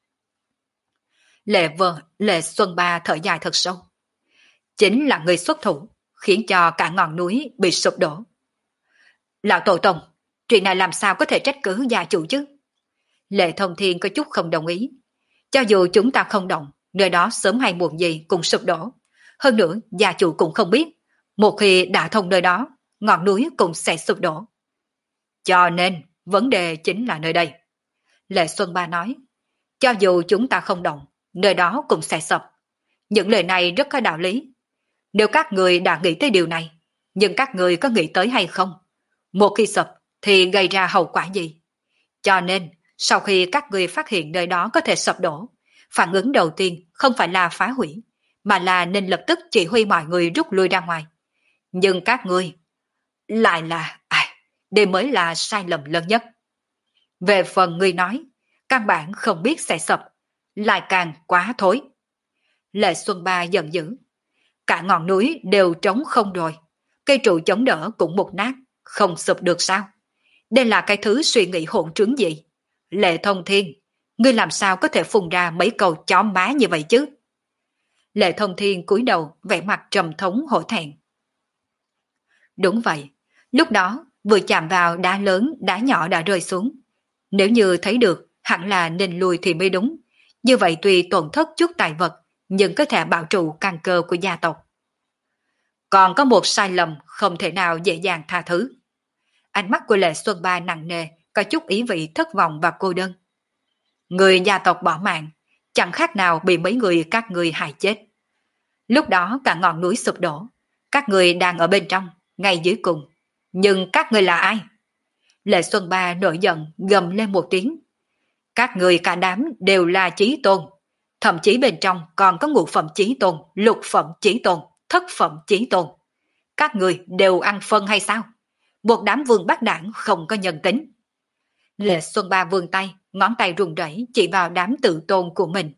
Lệ vợ, Lệ Xuân Ba thở dài thật sâu. Chính là người xuất thủ, khiến cho cả ngọn núi bị sụp đổ. Lão tổ tông, chuyện này làm sao có thể trách cứ gia chủ chứ? Lệ Thông Thiên có chút không đồng ý. Cho dù chúng ta không động, nơi đó sớm hay muộn gì cũng sụp đổ. Hơn nữa, gia chủ cũng không biết, một khi đã thông nơi đó, ngọn núi cũng sẽ sụp đổ. Cho nên, vấn đề chính là nơi đây. Lệ Xuân Ba nói, cho dù chúng ta không động, nơi đó cũng sẽ sập. Những lời này rất có đạo lý. Nếu các người đã nghĩ tới điều này, nhưng các người có nghĩ tới hay không? Một khi sập thì gây ra hậu quả gì? Cho nên, sau khi các người phát hiện nơi đó có thể sập đổ, phản ứng đầu tiên không phải là phá hủy, mà là nên lập tức chỉ huy mọi người rút lui ra ngoài. Nhưng các ngươi lại là ai? Đây mới là sai lầm lớn nhất. Về phần ngươi nói, căn bản không biết sẽ sập, lại càng quá thối. Lệ Xuân Ba giận dữ. Cả ngọn núi đều trống không rồi. Cây trụ chống đỡ cũng một nát, không sụp được sao? Đây là cái thứ suy nghĩ hỗn trướng gì? Lệ Thông Thiên, ngươi làm sao có thể phun ra mấy câu chó má như vậy chứ? Lệ Thông Thiên cúi đầu, vẻ mặt trầm thống hổ thẹn. Đúng vậy, lúc đó vừa chạm vào đá lớn, đá nhỏ đã rơi xuống. Nếu như thấy được, hẳn là nên lùi thì mới đúng. Như vậy tuy tổn thất chút tài vật, nhưng có thể bảo trụ căn cơ của gia tộc. Còn có một sai lầm không thể nào dễ dàng tha thứ. Ánh mắt của Lệ Xuân Ba nặng nề, có chút ý vị thất vọng và cô đơn. Người gia tộc bỏ mạng, chẳng khác nào bị mấy người các người hại chết. Lúc đó cả ngọn núi sụp đổ, các người đang ở bên trong, ngay dưới cùng. Nhưng các người là ai? Lệ Xuân Ba nổi giận gầm lên một tiếng. Các người cả đám đều là chí tôn. Thậm chí bên trong còn có ngũ phẩm chí tôn, lục phẩm chí tôn, thất phẩm chí tôn. Các người đều ăn phân hay sao? Một đám vương bát đảng không có nhân tính. Lệ Xuân Ba vươn tay, ngón tay run rẩy chỉ vào đám tự tôn của mình.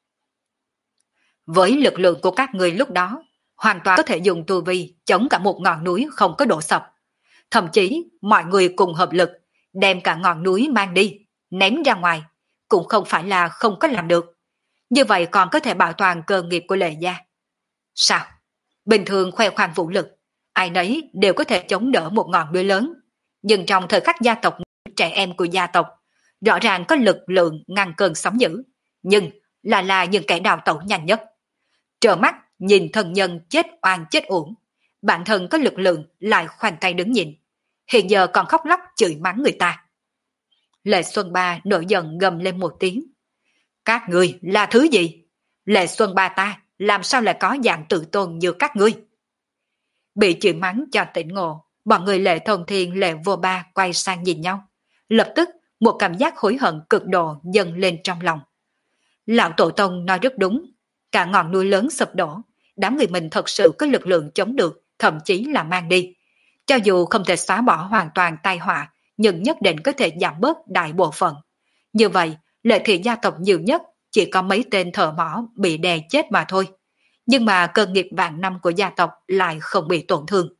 Với lực lượng của các người lúc đó, hoàn toàn có thể dùng tu vi chống cả một ngọn núi không có đổ sập. Thậm chí mọi người cùng hợp lực, đem cả ngọn núi mang đi, ném ra ngoài, cũng không phải là không có làm được. Như vậy còn có thể bảo toàn cơ nghiệp của Lệ gia. Sao? Bình thường khoe khoang vũ lực, ai nấy đều có thể chống đỡ một ngọn núi lớn. Nhưng trong thời khắc gia tộc trẻ em của gia tộc, rõ ràng có lực lượng ngăn cơn sóng dữ, nhưng là là những kẻ đào tẩu nhanh nhất. Trợn mắt nhìn thân nhân chết oan chết uổng, bản thân có lực lượng lại khoanh tay đứng nhìn, hiện giờ còn khóc lóc chửi mắng người ta. Lệ Xuân Ba nổi giận gầm lên một tiếng. Các ngươi là thứ gì? Lệ Xuân Ba ta làm sao lại có dạng tự tôn như các ngươi? Bị chửi mắng cho tỉnh ngộ, bọn người Lệ Thông Thiên, Lệ Vô Ba quay sang nhìn nhau. Lập tức một cảm giác hối hận cực độ dâng lên trong lòng. Lão Tổ Tông nói rất đúng, cả ngọn núi lớn sụp đổ, đám người mình thật sự có lực lượng chống được, thậm chí là mang đi. Cho dù không thể xóa bỏ hoàn toàn tai họa, nhưng nhất định có thể giảm bớt đại bộ phận. Như vậy, Lệ thị gia tộc nhiều nhất chỉ có mấy tên thợ mỏ bị đè chết mà thôi. Nhưng mà cơ nghiệp vạn năm của gia tộc lại không bị tổn thương.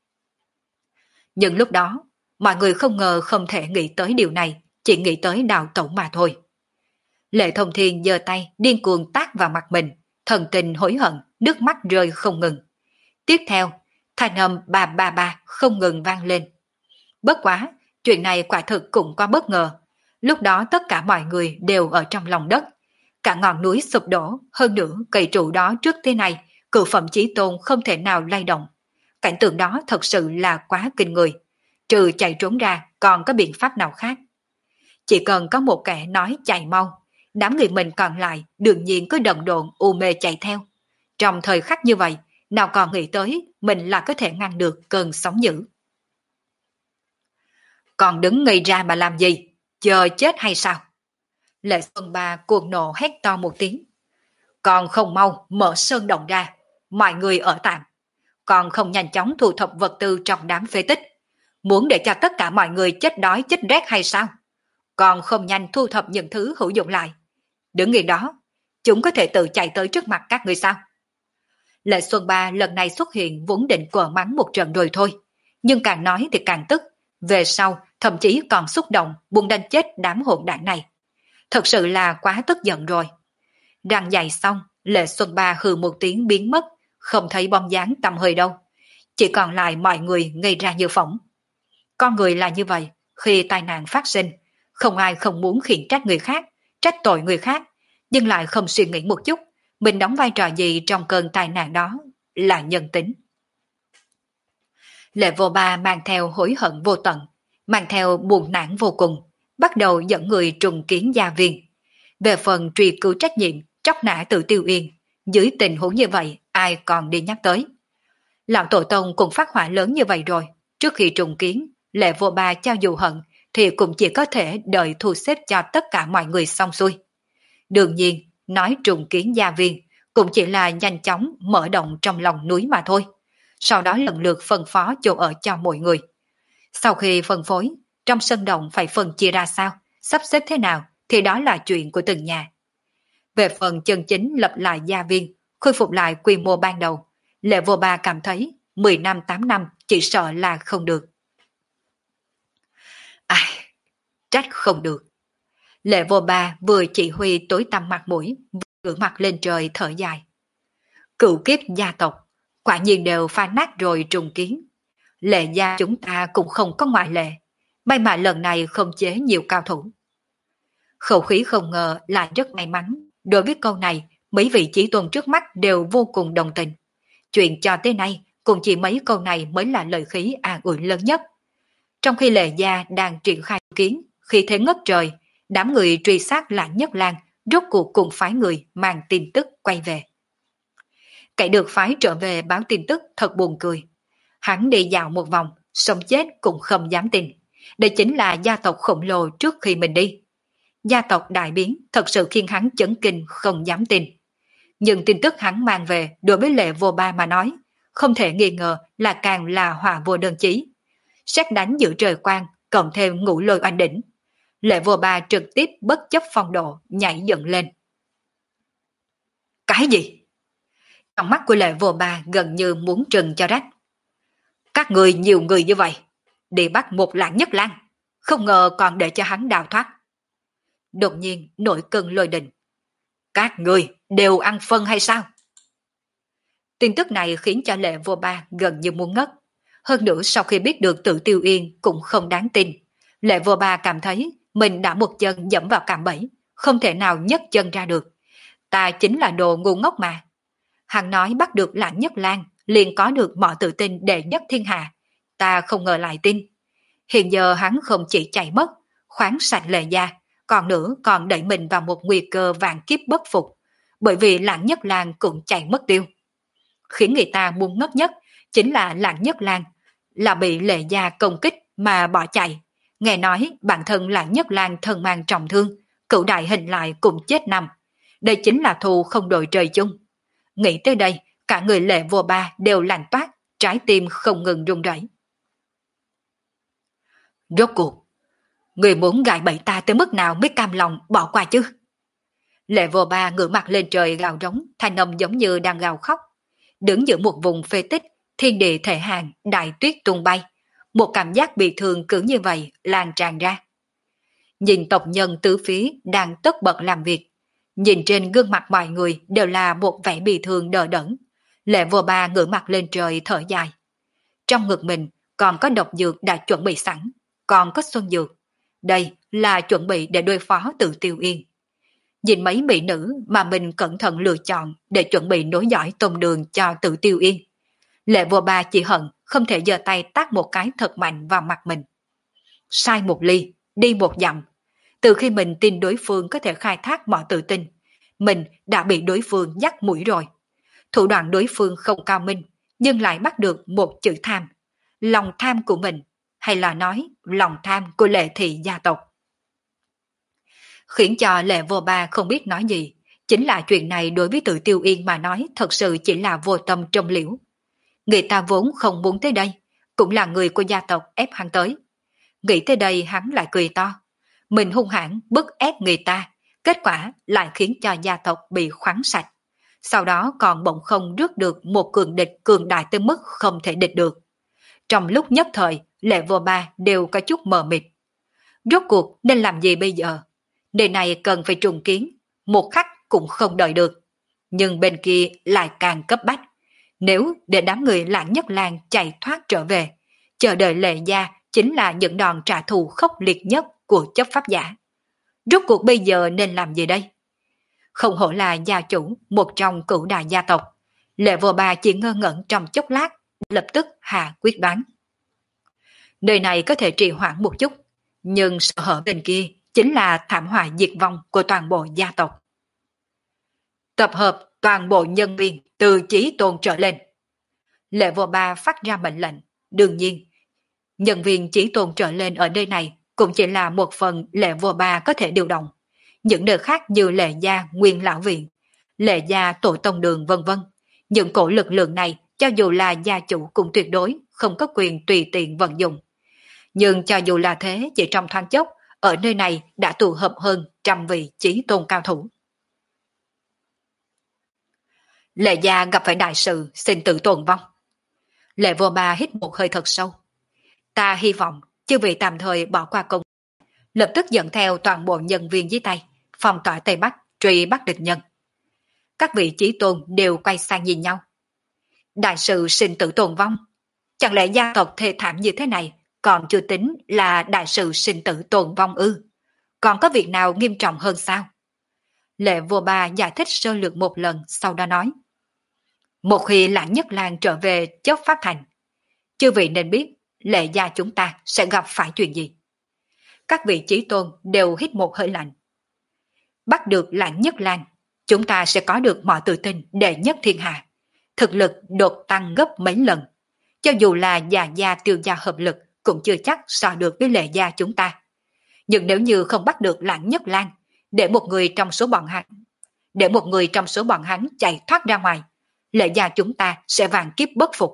Nhưng lúc đó, mọi người không ngờ không thể nghĩ tới điều này, chỉ nghĩ tới đào tẩu mà thôi. Lệ Thông Thiên giơ tay điên cuồng tát vào mặt mình, thần tình hối hận, nước mắt rơi không ngừng. Tiếp theo, thanh âm ba ba ba không ngừng vang lên. Bất quá, chuyện này quả thực cũng có bất ngờ. Lúc đó tất cả mọi người đều ở trong lòng đất. Cả ngọn núi sụp đổ, hơn nữa cây trụ đó trước thế này, cửu phẩm chí tôn không thể nào lay động. Cảnh tượng đó thật sự là quá kinh người. Trừ chạy trốn ra, còn có biện pháp nào khác? Chỉ cần có một kẻ nói chạy mau, đám người mình còn lại đương nhiên có đần độn u mê chạy theo. Trong thời khắc như vậy, nào còn nghĩ tới mình là có thể ngăn được cơn sóng dữ. Còn đứng ngây ra mà làm gì? Chờ chết hay sao? Lệ Xuân Ba cuồng nộ hét to một tiếng. Còn không mau mở sơn động ra, mọi người ở tạm. Còn không nhanh chóng thu thập vật tư trong đám phế tích. Muốn để cho tất cả mọi người chết đói chết rét hay sao? Còn không nhanh thu thập những thứ hữu dụng lại. Đứng yên đó, chúng có thể tự chạy tới trước mặt các người sao? Lệ Xuân Ba lần này xuất hiện vốn định quở mắng một trận rồi thôi. Nhưng càng nói thì càng tức. Về sau thậm chí còn xúc động buông đánh chết đám hỗn đảng này. Thật sự là quá tức giận rồi. Răng dày xong, Lệ Xuân Ba hừ một tiếng biến mất, không thấy bóng dáng tăm hơi đâu. Chỉ còn lại mọi người ngây ra như phỏng. Con người là như vậy, khi tai nạn phát sinh, không ai không muốn khiển trách người khác, trách tội người khác, nhưng lại không suy nghĩ một chút, mình đóng vai trò gì trong cơn tai nạn đó là nhân tính. Lệ Vô Ba mang theo hối hận vô tận, mang theo buồn nản vô cùng, bắt đầu dẫn người trùng kiến gia viên. Về phần truy cứu trách nhiệm, tróc nã tự Tiêu Yên, dưới tình huống như vậy, ai còn đi nhắc tới. Lão Tổ Tông cũng phát hỏa lớn như vậy rồi, trước khi trùng kiến, Lệ Vô Ba cho dù hận, thì cũng chỉ có thể đợi thu xếp cho tất cả mọi người xong xuôi. Đương nhiên, nói trùng kiến gia viên, cũng chỉ là nhanh chóng mở động trong lòng núi mà thôi. Sau đó lần lượt phân phó chỗ ở cho mọi người. Sau khi phân phối, trong sân động phải phân chia ra sao, sắp xếp thế nào, thì đó là chuyện của từng nhà. Về phần chân chính lập lại gia viên, khôi phục lại quy mô ban đầu, Lệ Vô Ba cảm thấy mười năm tám năm chỉ sợ là không được. Ai, trách không được. Lệ Vô Ba vừa chỉ huy tối tăm mặt mũi, vừa ngửa mặt lên trời thở dài. Cựu kiếp gia tộc, quả nhiên đều phá nát rồi trùng kiến. Lệ gia chúng ta cũng không có ngoại lệ, may mà lần này không chế nhiều cao thủ. Khẩu khí không ngờ lại rất may mắn, đối với câu này, mấy vị chí tôn trước mắt đều vô cùng đồng tình. Chuyện cho tới nay, cũng chỉ mấy câu này mới là lời khí an ủi lớn nhất. Trong khi Lệ Gia đang triển khai kiến, khi thế ngất trời, đám người truy sát Lãng Nhất Lang rốt cuộc cùng phái người mang tin tức quay về. Kẻ được phái trở về báo tin tức thật buồn cười. Hắn đi dạo một vòng, sống chết cũng không dám tin. Đây chính là gia tộc khổng lồ trước khi mình đi. Gia tộc đại biến thật sự khiến hắn chấn kinh không dám tin. Nhưng tin tức hắn mang về đối với Lệ Vô Ba mà nói, không thể nghi ngờ là càng là họa vô đơn chí. Sét đánh giữa trời quang, cộng thêm ngũ lôi oanh đỉnh. Lệ Vô Ba trực tiếp bất chấp phong độ, nhảy dựng lên. Cái gì? Trong mắt của Lệ Vô Ba gần như muốn trừng cho rách. Các người nhiều người như vậy, đi bắt một Lãng Nhất Lang, không ngờ còn để cho hắn đào thoát. Đột nhiên nổi cơn lôi đình. Các người đều ăn phân hay sao? Tin tức này khiến cho Lệ Vô Ba gần như muốn ngất. Hơn nữa sau khi biết được Tự Tiêu Yên cũng không đáng tin. Lệ Vô Ba cảm thấy mình đã một chân dẫm vào cạm bẫy, không thể nào nhấc chân ra được. Ta chính là đồ ngu ngốc mà. Hắn nói bắt được Lãng Nhất Lang, liền có được mọi tự tin đệ nhất thiên hạ. Ta không ngờ lại tin. Hiện giờ hắn không chỉ chạy mất, khoáng sạch Lệ Gia, còn nữa còn đẩy mình vào một nguy cơ vạn kiếp bất phục, bởi vì Lãng Nhất Lang cũng chạy mất tiêu. Khiến người ta muốn ngất nhất chính là Lãng Nhất Lang là bị Lệ Gia công kích mà bỏ chạy. Nghe nói bản thân Lãng Nhất Lang thân mang trọng thương, cửu đại hình lại cũng chết nằm. Đây chính là thù không đội trời chung. Nghĩ tới đây, cả người Lệ Vô Ba đều lạnh toát, trái tim không ngừng run rẩy. Rốt cuộc, người muốn gài bẫy ta tới mức nào mới cam lòng bỏ qua chứ? Lệ Vô Ba ngửa mặt lên trời gào rống, thanh âm giống như đang gào khóc. Đứng giữa một vùng phế tích, thiên địa thể hàng, đại tuyết tung bay. Một cảm giác bị thương cứ như vậy lan tràn ra. Nhìn tộc nhân tứ phía đang tất bật làm việc. Nhìn trên gương mặt mọi người đều là một vẻ bị thương đờ đẫn. Lệ Vô Ba ngửa mặt lên trời thở dài. Trong ngực mình còn có độc dược đã chuẩn bị sẵn, còn có xuân dược. Đây là chuẩn bị để đối phó Tự Tiêu Yên. Nhìn mấy mỹ nữ mà mình cẩn thận lựa chọn để chuẩn bị nối dõi tôn đường cho Tự Tiêu Yên. Lệ Vô Ba chỉ hận không thể giơ tay tát một cái thật mạnh vào mặt mình. Sai một ly, đi một dặm. Từ khi mình tin đối phương có thể khai thác mọi tự tin, mình đã bị đối phương dắt mũi rồi. Thủ đoạn đối phương không cao minh, nhưng lại bắt được một chữ tham. Lòng tham của mình, hay là nói lòng tham của Lệ thị gia tộc. Khiến cho Lệ Vô Ba không biết nói gì, chính là chuyện này đối với Tự Tiêu Yên mà nói thật sự chỉ là vô tâm trong liễu. Người ta vốn không muốn tới đây, cũng là người của gia tộc ép hắn tới. Nghĩ tới đây hắn lại cười to. Mình hung hãn bức ép người ta, kết quả lại khiến cho gia tộc bị khoáng sạch. Sau đó còn bỗng không rước được một cường địch cường đại tới mức không thể địch được. Trong lúc nhất thời, Lệ Vô Ba đều có chút mờ mịt. Rốt cuộc nên làm gì bây giờ? Nơi này cần phải trùng kiến, một khắc cũng không đợi được. Nhưng bên kia lại càng cấp bách. Nếu để đám người Lãng Nhất Lang chạy thoát trở về, chờ đợi Lệ Gia chính là những đòn trả thù khốc liệt nhất của chấp pháp giả. Rốt cuộc bây giờ nên làm gì đây? Không hổ là gia chủ một trong cửu đại gia tộc. Lệ Vô Ba chỉ ngơ ngẩn trong chốc lát, lập tức hạ quyết đoán. Nơi này có thể trì hoãn một chút, nhưng sợ hở bên kia chính là thảm họa diệt vong của toàn bộ gia tộc. Tập hợp toàn bộ nhân viên từ Chí Tôn trở lên. Lệ Vô Ba phát ra mệnh lệnh. Đương nhiên, nhân viên Chí Tôn trở lên ở nơi này cũng chỉ là một phần Lệ Vô Ba có thể điều động. Những nơi khác như Lệ Gia Nguyên Lão Viện, Lệ Gia Tổ Tông Đường vân vân, những cổ lực lượng này cho dù là gia chủ cũng tuyệt đối không có quyền tùy tiện vận dụng. Nhưng cho dù là thế, chỉ trong thoáng chốc, ở nơi này đã tụ hợp hơn trăm vị Chí Tôn cao thủ. Lệ Gia gặp phải đại sự sinh tử tồn vong. Lệ Vô Ba hít một hơi thật sâu. Ta hy vọng chư vị tạm thời bỏ qua công, lập tức dẫn theo toàn bộ nhân viên dưới tay, phong tỏa Tây Bắc, truy bắt địch nhân. Các vị Chí Tôn đều quay sang nhìn nhau. Đại sự sinh tử tồn vong, chẳng lẽ gia tộc thê thảm như thế này còn chưa tính là đại sự sinh tử tồn vong ư? Còn có việc nào nghiêm trọng hơn sao? Lệ Vô Ba giải thích sơ lược một lần, sau đó nói. Một khi Lãng Nhất Lang trở về chấp pháp thành, chư vị nên biết Lệ gia chúng ta sẽ gặp phải chuyện gì. Các vị chí tôn đều hít một hơi lạnh. Bắt được Lãng Nhất Lang, chúng ta sẽ có được mọi tự tin đệ nhất thiên hạ, thực lực đột tăng gấp mấy lần. Cho dù là già gia Tiêu gia hợp lực cũng chưa chắc so được với Lệ gia chúng ta. Nhưng nếu như không bắt được Lãng Nhất Lang, để một người trong số bọn hắn, để một người trong số bọn hắn chạy thoát ra ngoài, Lệ gia chúng ta sẽ vạn kiếp bất phục.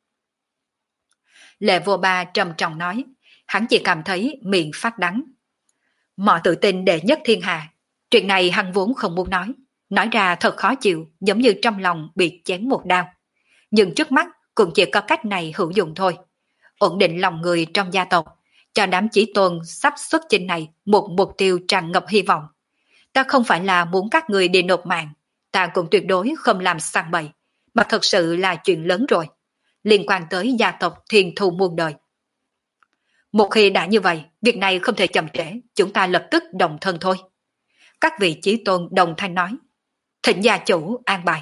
Lệ Vô Ba trầm trọng nói, hắn chỉ cảm thấy miệng phát đắng. Mọi tự tin đệ nhất thiên hạ, chuyện này hắn vốn không muốn nói, nói ra thật khó chịu, giống như trong lòng bị chém một đao. Nhưng trước mắt cũng chỉ có cách này hữu dụng thôi, ổn định lòng người trong gia tộc, cho đám chí tôn sắp xuất chinh này một mục tiêu tràn ngập hy vọng. Ta không phải là muốn các người đi nộp mạng, ta cũng tuyệt đối không làm sang bậy, mà thật sự là chuyện lớn rồi, liên quan tới gia tộc thiên thu muôn đời. Một khi đã như vậy, việc này không thể chậm trễ, chúng ta lập tức đồng thân thôi. Các vị chí tôn đồng thanh nói, thỉnh gia chủ an bài.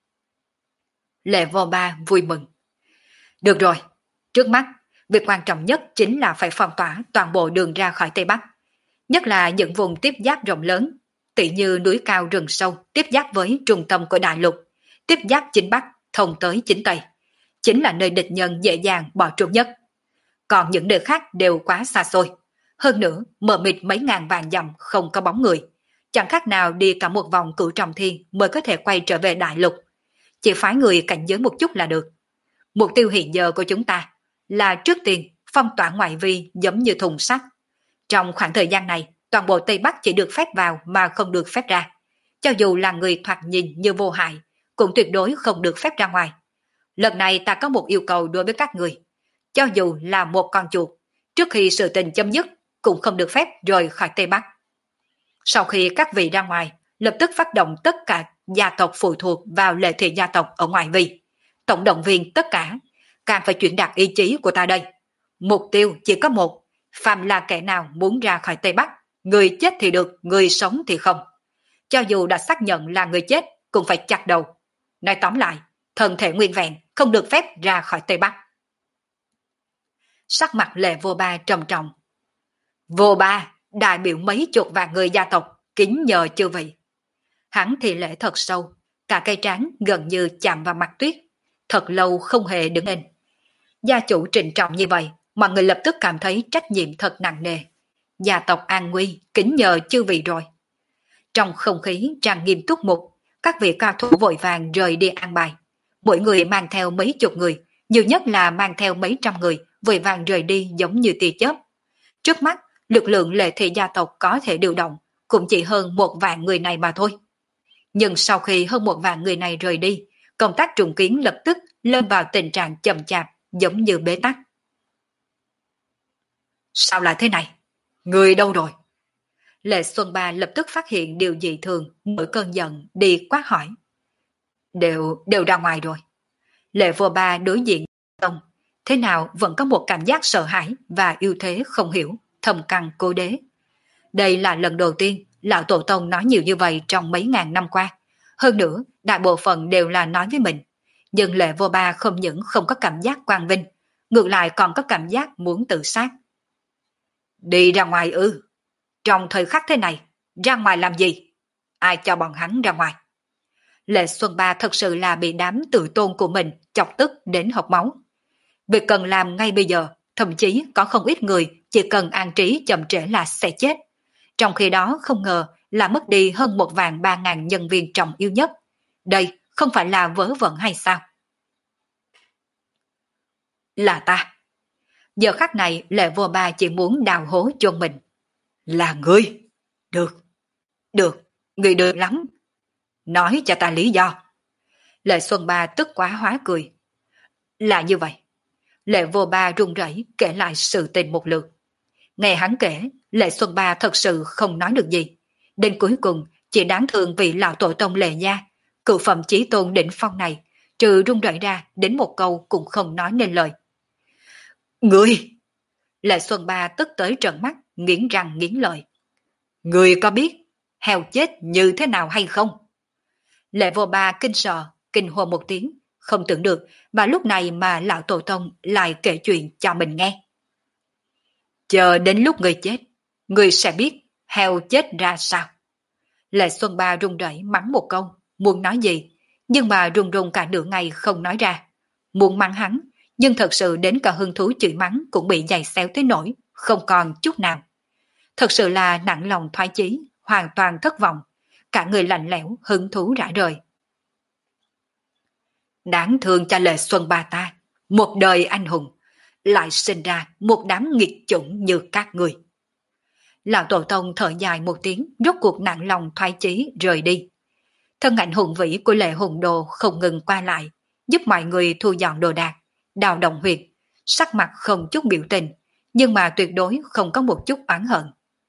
Lệ Vô Ba vui mừng. Được rồi, trước mắt, việc quan trọng nhất chính là phải phong tỏa toàn bộ đường ra khỏi Tây Bắc, nhất là những vùng tiếp giáp rộng lớn, tỉ như núi cao rừng sâu tiếp giáp với trung tâm của đại lục, tiếp giáp chính Bắc thông tới chính Tây, chính là nơi địch nhân dễ dàng bỏ trốn nhất. Còn những nơi khác đều quá xa xôi, hơn nữa mờ mịt mấy ngàn vạn dặm không có bóng người, chẳng khác nào đi cả một vòng cửu trọng thiên mới có thể quay trở về đại lục. Chỉ phái người cảnh giới một chút là được. Mục tiêu hiện giờ của chúng ta là trước tiên phong tỏa ngoại vi giống như thùng sắt. Trong khoảng thời gian này, toàn bộ Tây Bắc chỉ được phép vào mà không được phép ra. Cho dù là người thoạt nhìn như vô hại, cũng tuyệt đối không được phép ra ngoài. Lần này ta có một yêu cầu đối với các người. Cho dù là một con chuột, trước khi sự tình chấm dứt, cũng không được phép rời khỏi Tây Bắc. Sau khi các vị ra ngoài, lập tức phát động tất cả gia tộc phụ thuộc vào lệ thị gia tộc ở ngoại vi. Tổng động viên tất cả, càng phải chuyển đạt ý chí của ta đây. Mục tiêu chỉ có một, phàm là kẻ nào muốn ra khỏi Tây Bắc, người chết thì được, người sống thì không. Cho dù đã xác nhận là người chết, cũng phải chặt đầu. Nói tóm lại, thân thể nguyên vẹn, không được phép ra khỏi Tây Bắc. Sắc mặt Lệ Vô Ba trầm trọng. Vô Ba, đại biểu mấy chục vạn người gia tộc, kính nhờ chư vị. Hắn thì lễ thật sâu, cả cây trán gần như chạm vào mặt Tuyết, thật lâu không hề đứng lên. Gia chủ trịnh trọng như vậy, mọi người lập tức cảm thấy trách nhiệm thật nặng nề. Gia tộc an nguy, kính nhờ chư vị rồi. Trong không khí tràn nghiêm túc mục, các vị cao thủ vội vàng rời đi an bài. Mỗi người mang theo mấy chục người, nhiều nhất là mang theo mấy trăm người, vội vàng rời đi giống như tia chớp. Trước mắt, lực lượng lệ thị gia tộc có thể điều động, cũng chỉ hơn một vạn người này mà thôi. Nhưng sau khi hơn một vạn người này rời đi, công tác trùng kiến lập tức lâm vào tình trạng chậm chạp, giống như bế tắc. Sao lại thế này? Người đâu rồi? Lệ Xuân Ba lập tức phát hiện điều dị thường, nổi cơn giận đi quát hỏi. Đều, đều ra ngoài rồi. Lệ Vô Ba đối diện Tông, thế nào vẫn có một cảm giác sợ hãi và yêu thế không hiểu, thầm căng cố đế. Đây là lần đầu tiên Lão Tổ Tông nói nhiều như vậy trong mấy ngàn năm qua. Hơn nữa, đại bộ phận đều là nói với mình. Nhưng Lệ Vô Ba không những không có cảm giác quang vinh, ngược lại còn có cảm giác muốn tự sát. Đi ra ngoài ư? Trong thời khắc thế này, ra ngoài làm gì? Ai cho bọn hắn ra ngoài? Lệ Xuân Ba thật sự là bị đám tự tôn của mình chọc tức đến hộc máu. Việc cần làm ngay bây giờ, thậm chí có không ít người chỉ cần an trí chậm trễ là sẽ chết. Trong khi đó không ngờ là mất đi hơn một vạn ba ngàn nhân viên trọng yếu nhất. Đây không phải là vớ vẩn hay sao? Là ta. Giờ khắc này Lệ Vô Ba chỉ muốn đào hố chôn mình. Là ngươi. Được. Được. Ngươi được lắm. Nói cho ta lý do. Lệ Xuân Ba tức quá hóa cười. Là như vậy. Lệ Vô Ba run rẩy kể lại sự tình một lượt. Nghe hắn kể, Lệ Xuân Ba thật sự không nói được gì. Đến cuối cùng, chỉ đáng thương vì lão tổ tông Lệ gia, cựu phẩm chí tôn đỉnh phong này, trừ run rẩy ra đến một câu cũng không nói nên lời. Ngươi! Lệ Xuân Ba tức tới trợn mắt, nghiến răng nghiến lợi. Ngươi có biết, heo chết như thế nào hay không? Lệ Vô Ba kinh sợ, kinh hô một tiếng, không tưởng được mà lúc này mà lão tổ tông lại kể chuyện cho mình nghe. Chờ đến lúc người chết, người sẽ biết heo chết ra sao. Lệ Xuân Ba run rẩy mắng một câu, muốn nói gì, nhưng mà run run cả nửa ngày không nói ra. Muốn mắng hắn, nhưng thật sự đến cả hứng thú chửi mắng cũng bị giày xéo tới nỗi, không còn chút nào. Thật sự là nặng lòng thoái chí, hoàn toàn thất vọng, cả người lạnh lẽo, hứng thú rã rời. Đáng thương cho Lệ Xuân Ba ta, một đời anh hùng, lại sinh ra một đám nghịch chủng như các người. Lão tổ tông thở dài một tiếng, rốt cuộc nặng lòng thoái chí rời đi. Thân ảnh hùng vĩ của Lệ Hùng Đồ không ngừng qua lại, giúp mọi người thu dọn đồ đạc, đào động huyệt, sắc mặt không chút biểu tình, nhưng mà tuyệt đối không có một chút oán hận.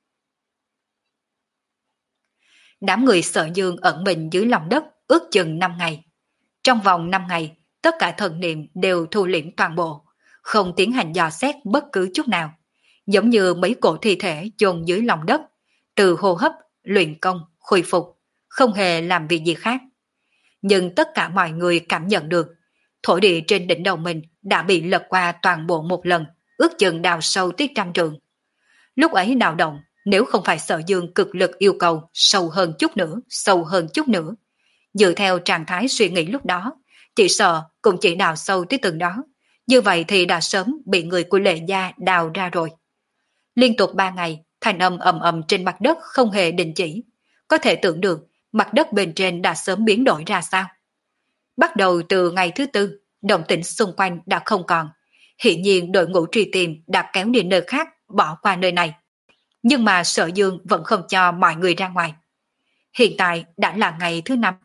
Đám người Sở Dương ẩn mình dưới lòng đất ước chừng năm ngày. Trong vòng năm ngày, tất cả thần niệm đều thu liễm toàn bộ, không tiến hành dò xét bất cứ chút nào, giống như mấy cổ thi thể chôn dưới lòng đất, từ hô hấp, luyện công, khôi phục, không hề làm việc gì khác. Nhưng tất cả mọi người cảm nhận được, thổ địa trên đỉnh đầu mình đã bị lật qua toàn bộ một lần, ước chừng đào sâu tới trăm trường. Lúc ấy đào động, nếu không phải Sở Dương cực lực yêu cầu sâu hơn chút nữa, sâu hơn chút nữa, dựa theo trạng thái suy nghĩ lúc đó, chỉ sợ cũng chỉ đào sâu tới từng đó, như vậy thì đã sớm bị người của Lệ gia đào ra rồi. Liên tục ba ngày, thanh âm ầm ầm trên mặt đất không hề đình chỉ, có thể tưởng được mặt đất bên trên đã sớm biến đổi ra sao. Bắt đầu từ ngày thứ tư, động tĩnh xung quanh đã không còn, hiển nhiên đội ngũ truy tìm đã kéo đi nơi khác, bỏ qua nơi này. Nhưng mà Sở Dương vẫn không cho mọi người ra ngoài. Hiện tại đã là ngày thứ năm.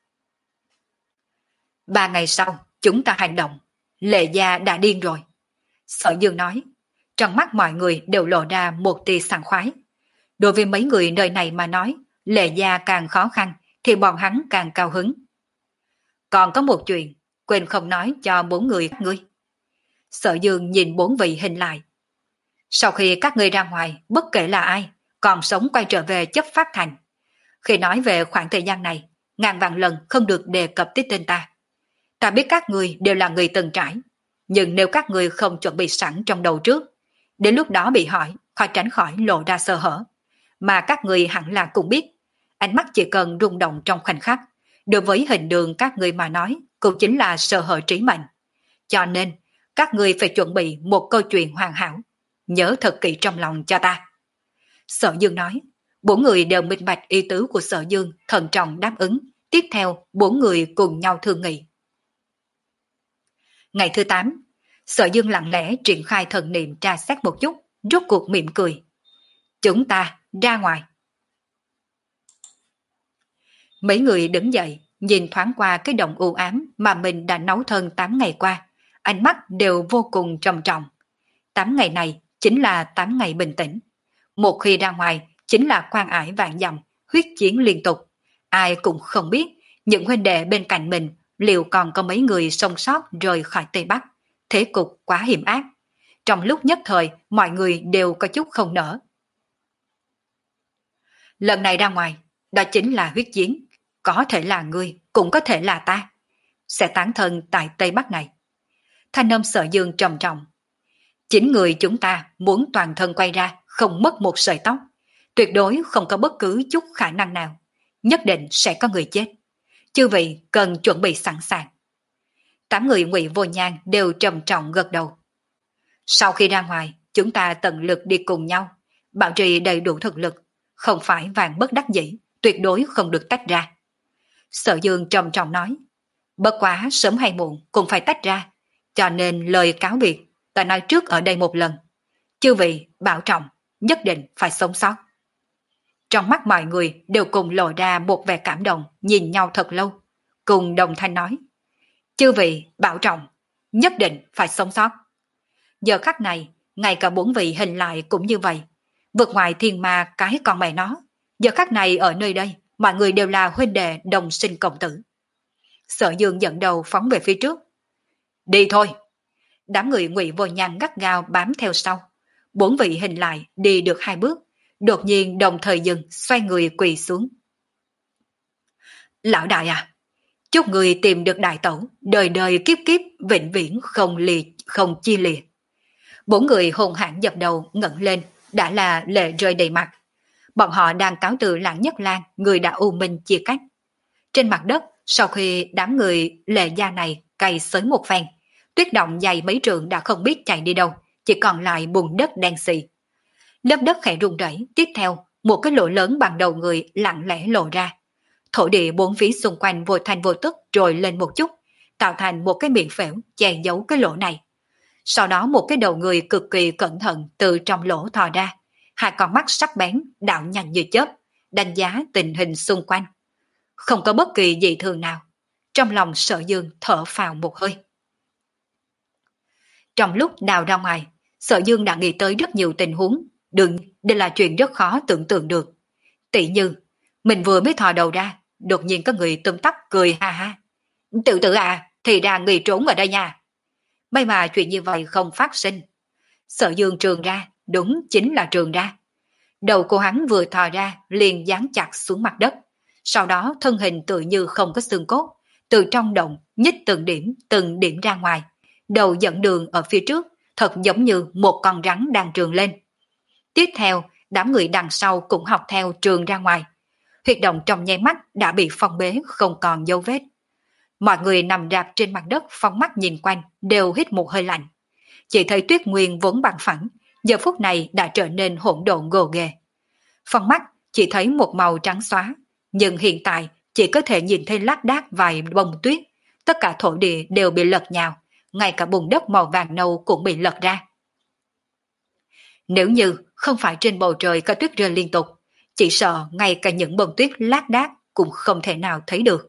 Ba ngày sau, chúng ta hành động. Lệ gia đã điên rồi. Sở Dương nói. Trong mắt mọi người đều lộ ra một tia sảng khoái. Đối với mấy người nơi này mà nói, Lệ gia càng khó khăn, thì bọn hắn càng cao hứng. Còn có một chuyện, quên không nói cho bốn người các ngươi. Sở Dương nhìn bốn vị hình lại. Sau khi các ngươi ra ngoài, bất kể là ai, còn sống quay trở về chấp phát thành. Khi nói về khoảng thời gian này, ngàn vạn lần không được đề cập tới tên ta. Ta biết các ngươi đều là người từng trải, nhưng nếu các ngươi không chuẩn bị sẵn trong đầu trước, đến lúc đó bị hỏi, khó tránh khỏi lộ ra sơ hở. Mà các ngươi hẳn là cũng biết, ánh mắt chỉ cần rung động trong khoảnh khắc, đối với hình đường các ngươi mà nói, cũng chính là sơ hở trí mệnh. Cho nên, các ngươi phải chuẩn bị một câu chuyện hoàn hảo, nhớ thật kỹ trong lòng cho ta. Sở Dương nói, bốn người đều minh bạch ý tứ của Sở Dương, thận trọng đáp ứng. Tiếp theo, bốn người cùng nhau thương nghị. Ngày thứ tám, Sở Dương lặng lẽ triển khai thần niệm tra xét một chút, rốt cuộc mỉm cười. Chúng ta ra ngoài. Mấy người đứng dậy, nhìn thoáng qua cái đồng u ám mà mình đã nấu thân tám ngày qua, ánh mắt đều vô cùng trầm trọng. Tám ngày này chính là tám ngày bình tĩnh. Một khi ra ngoài, chính là quan ải vạn dặm, huyết chiến liên tục. Ai cũng không biết, những huynh đệ bên cạnh mình liệu còn có mấy người sống sót rời khỏi Tây Bắc. Thế cục quá hiểm ác. Trong lúc nhất thời, mọi người đều có chút không nỡ. Lần này ra ngoài, đó chính là huyết chiến. Có thể là ngươi, cũng có thể là ta. Sẽ tán thân tại Tây Bắc này. Thanh âm Sở Dương trầm trọng. Chính người chúng ta muốn toàn thân quay ra, không mất một sợi tóc. Tuyệt đối không có bất cứ chút khả năng nào. Nhất định sẽ có người chết. Chư vị cần chuẩn bị sẵn sàng. Tám người Ngụy Vô Nhan đều trầm trọng gật đầu. Sau khi ra ngoài, chúng ta tận lực đi cùng nhau, bảo trì đầy đủ thực lực, không phải vạn bất đắc dĩ, tuyệt đối không được tách ra. Sở Dương trầm trọng nói, bất quá sớm hay muộn cũng phải tách ra, cho nên lời cáo biệt ta nói trước ở đây một lần. Chư vị bảo trọng, nhất định phải sống sót. Trong mắt mọi người đều cùng lộ ra một vẻ cảm động, nhìn nhau thật lâu, cùng đồng thanh nói, chư vị bảo trọng, nhất định phải sống sót. Giờ khắc này, ngay cả bốn vị hình lại cũng như vậy, vượt ngoài thiên ma cái con mẹ nó. Giờ khắc này ở nơi đây, mọi người đều là huynh đệ đồng sinh cộng tử. Sở Dương dẫn đầu phóng về phía trước. Đi thôi. Đám người Ngụy Vô Nhan gắt gao bám theo sau. Bốn vị hình lại đi được hai bước, đột nhiên đồng thời dừng, xoay người quỳ xuống. Lão đại à, chúc người tìm được đại tẩu, đời đời kiếp kiếp, vĩnh viễn không lìa, không chia lìa. Bốn người hùng hãn dập đầu ngẩng lên, đã là lệ rơi đầy mặt. Bọn họ đang cáo từ Lãng Nhất Lang, người đã u minh chia cách. Trên mặt đất, sau khi đám người lệ gia này cày xới một phen, tuyết động dày mấy trường đã không biết chạy đi đâu, chỉ còn lại bùn đất đen xì. Lớp đất khẽ rung rẩy, tiếp theo, một cái lỗ lớn bằng đầu người lặng lẽ lộ ra. Thổ địa bốn phía xung quanh vô thành vô tức trồi lên một chút, tạo thành một cái miệng phễu che giấu cái lỗ này. Sau đó một cái đầu người cực kỳ cẩn thận từ trong lỗ thò ra, hai con mắt sắc bén, đạo nhanh như chớp, đánh giá tình hình xung quanh. Không có bất kỳ dị thường nào. Trong lòng Sở Dương thở phào một hơi. Trong lúc đào ra ngoài, Sở Dương đã nghĩ tới rất nhiều tình huống, đừng, đây là chuyện rất khó tưởng tượng được. Tỷ như, mình vừa mới thò đầu ra, đột nhiên có người tùm tắp cười ha ha. Tự tử à, thì ra người trốn ở đây nha. May mà chuyện như vậy không phát sinh. Sở Dương trường ra, đúng chính là trường ra. Đầu của hắn vừa thò ra, liền dán chặt xuống mặt đất. Sau đó thân hình tự như không có xương cốt, từ trong động nhích từng điểm, từng điểm ra ngoài. Đầu dẫn đường ở phía trước, thật giống như một con rắn đang trường lên. Tiếp theo, đám người đằng sau cũng học theo trường ra ngoài. Huyệt động trong nháy mắt đã bị phong bế, không còn dấu vết. Mọi người nằm rạp trên mặt đất phóng mắt nhìn quanh, đều hít một hơi lạnh. Chỉ thấy Tuyết Nguyên vốn bằng phẳng, giờ phút này đã trở nên hỗn độn gồ ghề. Phóng mắt chỉ thấy một màu trắng xóa, nhưng hiện tại chỉ có thể nhìn thấy lác đác vài bông tuyết. Tất cả thổ địa đều bị lật nhào, ngay cả bùn đất màu vàng nâu cũng bị lật ra. Nếu như không phải trên bầu trời có tuyết rơi liên tục, chỉ sợ ngay cả những bông tuyết lác đác cũng không thể nào thấy được.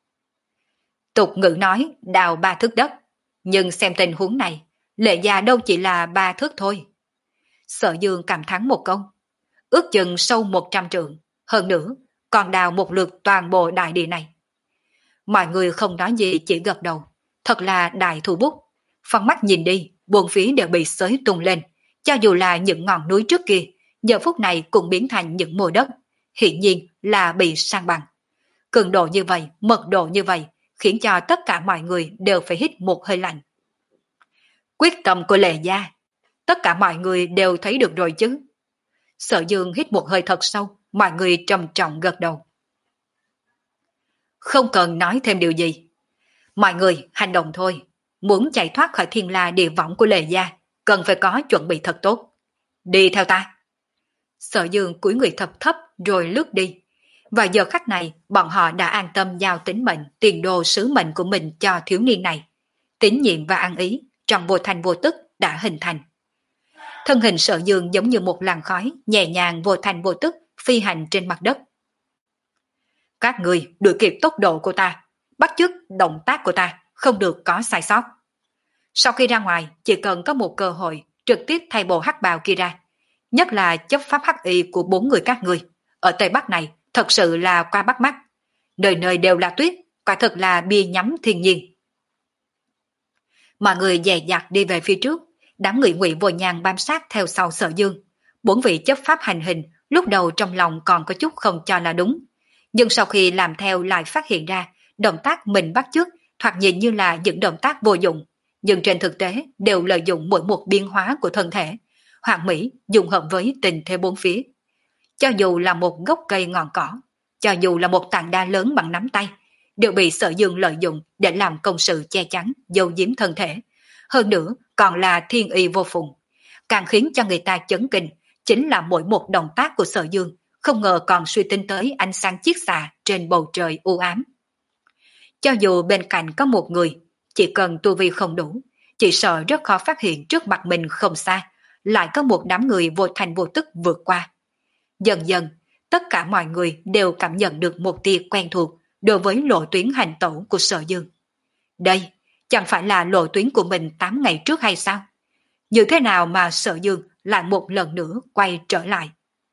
Tục ngữ nói đào ba thước đất, nhưng xem tình huống này, Lệ gia đâu chỉ là ba thước thôi. Sở Dương cảm thán một câu, ước chừng sâu một trăm trượng, hơn nữa còn đào một lượt toàn bộ đại địa này. Mọi người không nói gì, chỉ gật đầu, thật là đại thủ bút. Phóng mắt nhìn đi, buồn phía đều bị xới tung lên, cho dù là những ngọn núi trước kia, giờ phút này cũng biến thành những mồ đất, hiển nhiên là bị san bằng. Cường độ như vậy, mật độ như vậy, khiến cho tất cả mọi người đều phải hít một hơi lạnh. Quyết tâm của Lệ gia, tất cả mọi người đều thấy được rồi chứ. Sở Dương hít một hơi thật sâu, mọi người trầm trọng gật đầu. Không cần nói thêm điều gì. Mọi người hành động thôi, muốn chạy thoát khỏi thiên la địa võng của Lệ gia, cần phải có chuẩn bị thật tốt. Đi theo ta. Sở Dương cúi người thấp thấp rồi lướt đi. Và giờ khắc này, bọn họ đã an tâm giao tính mệnh, tiền đồ sứ mệnh của mình cho thiếu niên này. Tín nhiệm và ăn ý, trong vô thành vô tức đã hình thành. Thân hình Sở Dương giống như một làn khói, nhẹ nhàng vô thành vô tức, phi hành trên mặt đất. Các người đuổi kịp tốc độ của ta, bắt chước động tác của ta, không được có sai sót. Sau khi ra ngoài, chỉ cần có một cơ hội, trực tiếp thay bộ hắc bào kia ra. Nhất là chấp pháp hắc y của bốn người các người. Ở Tây Bắc này, thật sự là qua bắt mắt. Nơi nơi đều là tuyết, quả thật là bia nhắm thiên nhiên. Mọi người dè dặt đi về phía trước, đám người Ngụy Vô Nhàn bám sát theo sau Sở Dương. Bốn vị chấp pháp hành hình, lúc đầu trong lòng còn có chút không cho là đúng. Nhưng sau khi làm theo lại phát hiện ra, động tác mình bắt chước thoạt nhìn như là những động tác vô dụng, nhưng trên thực tế đều lợi dụng mỗi một biến hóa của thân thể, hoàn mỹ dùng hợp với tình thế bốn phía. Cho dù là một gốc cây ngọn cỏ, cho dù là một tảng đá lớn bằng nắm tay, đều bị Sở Dương lợi dụng để làm công sự che chắn, giấu giếm thân thể. Hơn nữa còn là thiên y vô phùng. Càng khiến cho người ta chấn kinh chính là mỗi một động tác của Sở Dương không ngờ còn suy tính tới ánh sáng chiết xạ trên bầu trời u ám. Cho dù bên cạnh có một người, chỉ cần tu vi không đủ, chỉ sợ rất khó phát hiện trước mặt mình không xa, lại có một đám người vô thành vô tức vượt qua. Dần dần, tất cả mọi người đều cảm nhận được một tia quen thuộc đối với lộ tuyến hành tẩu của Sở Dương. Đây, chẳng phải là lộ tuyến của mình tám ngày trước hay sao? Như thế nào mà Sở Dương lại một lần nữa quay trở lại?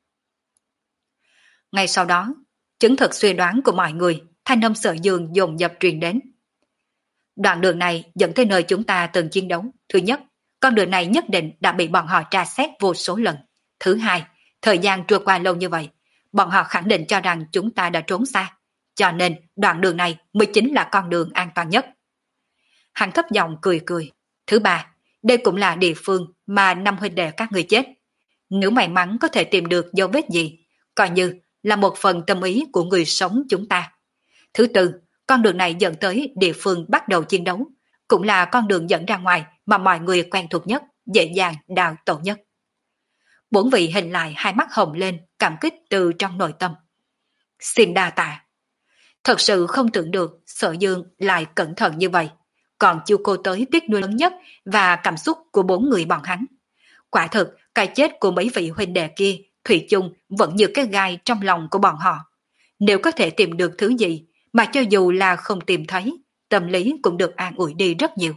Ngay sau đó, chứng thực suy đoán của mọi người, thanh âm Sở Dương dồn dập truyền đến. Đoạn đường này dẫn tới nơi chúng ta từng chiến đấu. Thứ nhất, con đường này nhất định đã bị bọn họ tra xét vô số lần. Thứ hai, Thời gian trôi qua lâu như vậy, bọn họ khẳng định cho rằng chúng ta đã trốn xa, cho nên đoạn đường này mới chính là con đường an toàn nhất. Hắn thấp giọng cười cười. Thứ ba, đây cũng là địa phương mà năm huynh đệ các người chết. Nếu may mắn có thể tìm được dấu vết gì, coi như là một phần tâm ý của người sống chúng ta. Thứ tư, con đường này dẫn tới địa phương bắt đầu chiến đấu, cũng là con đường dẫn ra ngoài mà mọi người quen thuộc nhất, dễ dàng đào tổ nhất. Bốn vị hình lại hai mắt hồng lên, cảm kích từ trong nội tâm. Xin đa tạ. Thật sự không tưởng được Sở Dương lại cẩn thận như vậy, còn chiêu cô tới tiếc nuối lớn nhất và cảm xúc của bốn người bọn hắn. Quả thực, cái chết của mấy vị huynh đệ kia, thủy chung vẫn như cái gai trong lòng của bọn họ. Nếu có thể tìm được thứ gì, mà cho dù là không tìm thấy, tâm lý cũng được an ủi đi rất nhiều.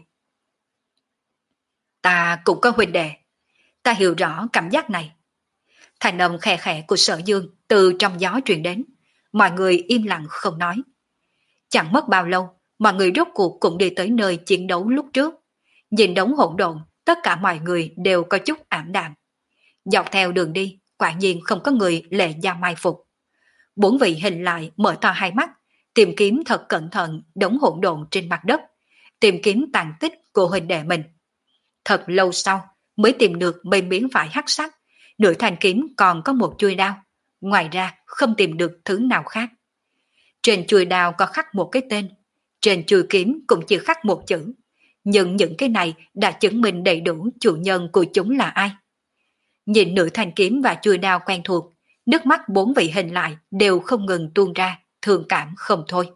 Ta cũng có huynh đệ, ta hiểu rõ cảm giác này. Thành âm khẽ khẽ của Sở Dương từ trong gió truyền đến, mọi người im lặng không nói. Chẳng mất bao lâu, mọi người rốt cuộc cũng đi tới nơi chiến đấu lúc trước. Nhìn đống hỗn độn, tất cả mọi người đều có chút ảm đạm. Dọc theo đường đi, quả nhiên không có người lệ gia mai phục. Bốn vị hình lại mở to hai mắt, tìm kiếm thật cẩn thận đống hỗn độn trên mặt đất, tìm kiếm tàn tích của huynh đệ mình. Thật lâu sau mới tìm được mấy miếng vải hắc sắc, nửa thanh kiếm còn có một chuôi đao, ngoài ra không tìm được thứ nào khác. Trên chuôi đao có khắc một cái tên, trên chuôi kiếm cũng chỉ khắc một chữ, nhưng những cái này đã chứng minh đầy đủ chủ nhân của chúng là ai. Nhìn nửa thanh kiếm và chuôi đao quen thuộc, nước mắt bốn vị hình lại đều không ngừng tuôn ra, thương cảm không thôi.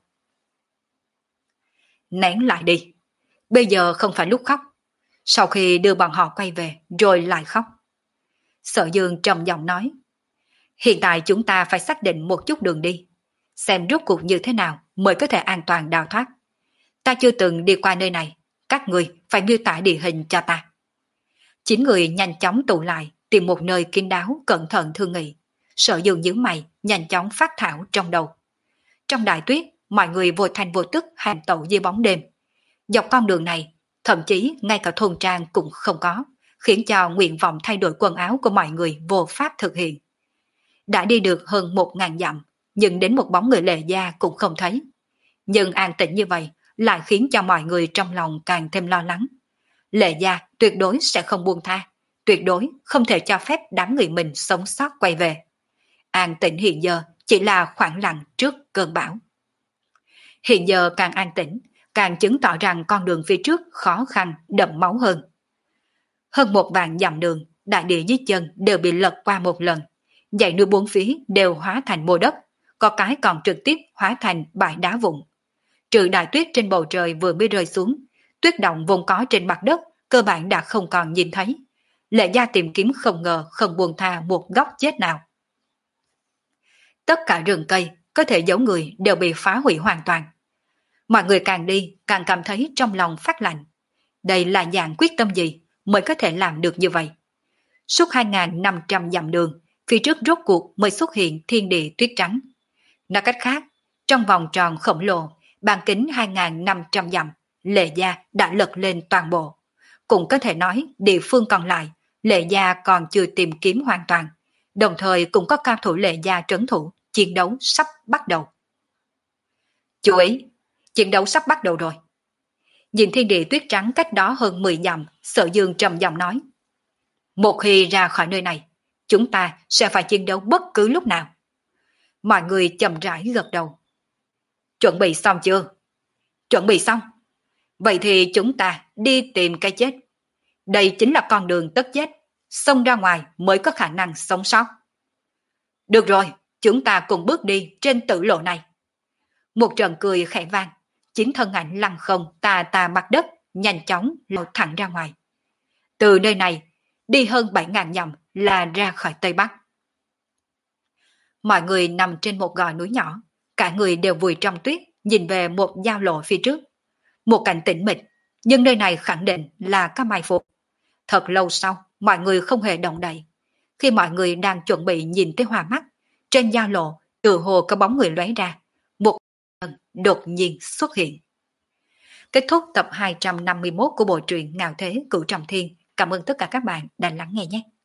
Nén lại đi, bây giờ không phải lúc khóc. Sau khi đưa bọn họ quay về rồi lại khóc. Sở Dương trầm giọng nói, hiện tại chúng ta phải xác định một chút đường đi, xem rốt cuộc như thế nào mới có thể an toàn đào thoát. Ta chưa từng đi qua nơi này, các người phải miêu tả địa hình cho ta. Chín người nhanh chóng tụ lại, tìm một nơi kín đáo cẩn thận thương nghị. Sở Dương nhíu mày, nhanh chóng phát thảo trong đầu. Trong đại tuyết, mọi người vô thành vô tức hành tẩu dưới bóng đêm. Dọc con đường này, thậm chí ngay cả thôn trang cũng không có, khiến cho nguyện vọng thay đổi quần áo của mọi người vô pháp thực hiện. Đã đi được hơn một ngàn dặm, nhưng đến một bóng người Lệ Gia cũng không thấy. Nhưng an tĩnh như vậy lại khiến cho mọi người trong lòng càng thêm lo lắng. Lệ Gia tuyệt đối sẽ không buông tha, tuyệt đối không thể cho phép đám người mình sống sót quay về. An tĩnh hiện giờ chỉ là khoảng lặng trước cơn bão. Hiện giờ càng an tĩnh, càng chứng tỏ rằng con đường phía trước khó khăn, đậm máu hơn. Hơn một vạn dặm đường, đại địa dưới chân đều bị lật qua một lần. Dãy núi bốn phía đều hóa thành mô đất, có cái còn trực tiếp hóa thành bãi đá vụn. Trừ đại tuyết trên bầu trời vừa mới rơi xuống, tuyết động vốn có trên mặt đất cơ bản đã không còn nhìn thấy. Lệ Gia tìm kiếm không ngờ không buông tha một góc chết nào. Tất cả rừng cây có thể giấu người đều bị phá hủy hoàn toàn. Mọi người càng đi càng cảm thấy trong lòng phát lạnh. Đây là dạng quyết tâm gì mới có thể làm được như vậy? Suốt hai nghìn năm trăm dặm đường, phía trước rốt cuộc mới xuất hiện thiên địa tuyết trắng. Nói cách khác, trong vòng tròn khổng lồ, bán kính hai nghìn năm trăm dặm, Lệ Gia đã lật lên toàn bộ. Cũng có thể nói địa phương còn lại, Lệ Gia còn chưa tìm kiếm hoàn toàn, đồng thời cũng có cao thủ Lệ Gia trấn thủ, chiến đấu sắp bắt đầu. Chú ý, chiến đấu sắp bắt đầu rồi. Nhìn thiên địa tuyết trắng cách đó hơn mười dặm, Sở Dương trầm giọng nói. Một khi ra khỏi nơi này, chúng ta sẽ phải chiến đấu bất cứ lúc nào. Mọi người chậm rãi gật đầu. Chuẩn bị xong chưa? Chuẩn bị xong. Vậy thì chúng ta đi tìm cái chết. Đây chính là con đường tất chết, xông ra ngoài mới có khả năng sống sót. Được rồi, chúng ta cùng bước đi trên tử lộ này. Một trận cười khẽ vang, chính thân ảnh lăn không tà tà mặt đất, nhanh chóng lao thẳng ra ngoài. Từ nơi này, đi hơn bảy ngàn dặm là ra khỏi Tây Bắc. Mọi người nằm trên một gò núi nhỏ, cả người đều vùi trong tuyết, nhìn về một giao lộ phía trước. Một cảnh tĩnh mịch, nhưng nơi này khẳng định là có mai phục. Thật lâu sau, mọi người không hề động đậy. Khi mọi người đang chuẩn bị nhìn tới hoa mắt, trên giao lộ, từ hồ có bóng người lóe ra. Một lần đột nhiên xuất hiện. Kết thúc tập hai trăm năm mươi mốt của bộ truyện Ngạo Thế Cửu Trọng Thiên. Cảm ơn tất cả các bạn đã lắng nghe nhé.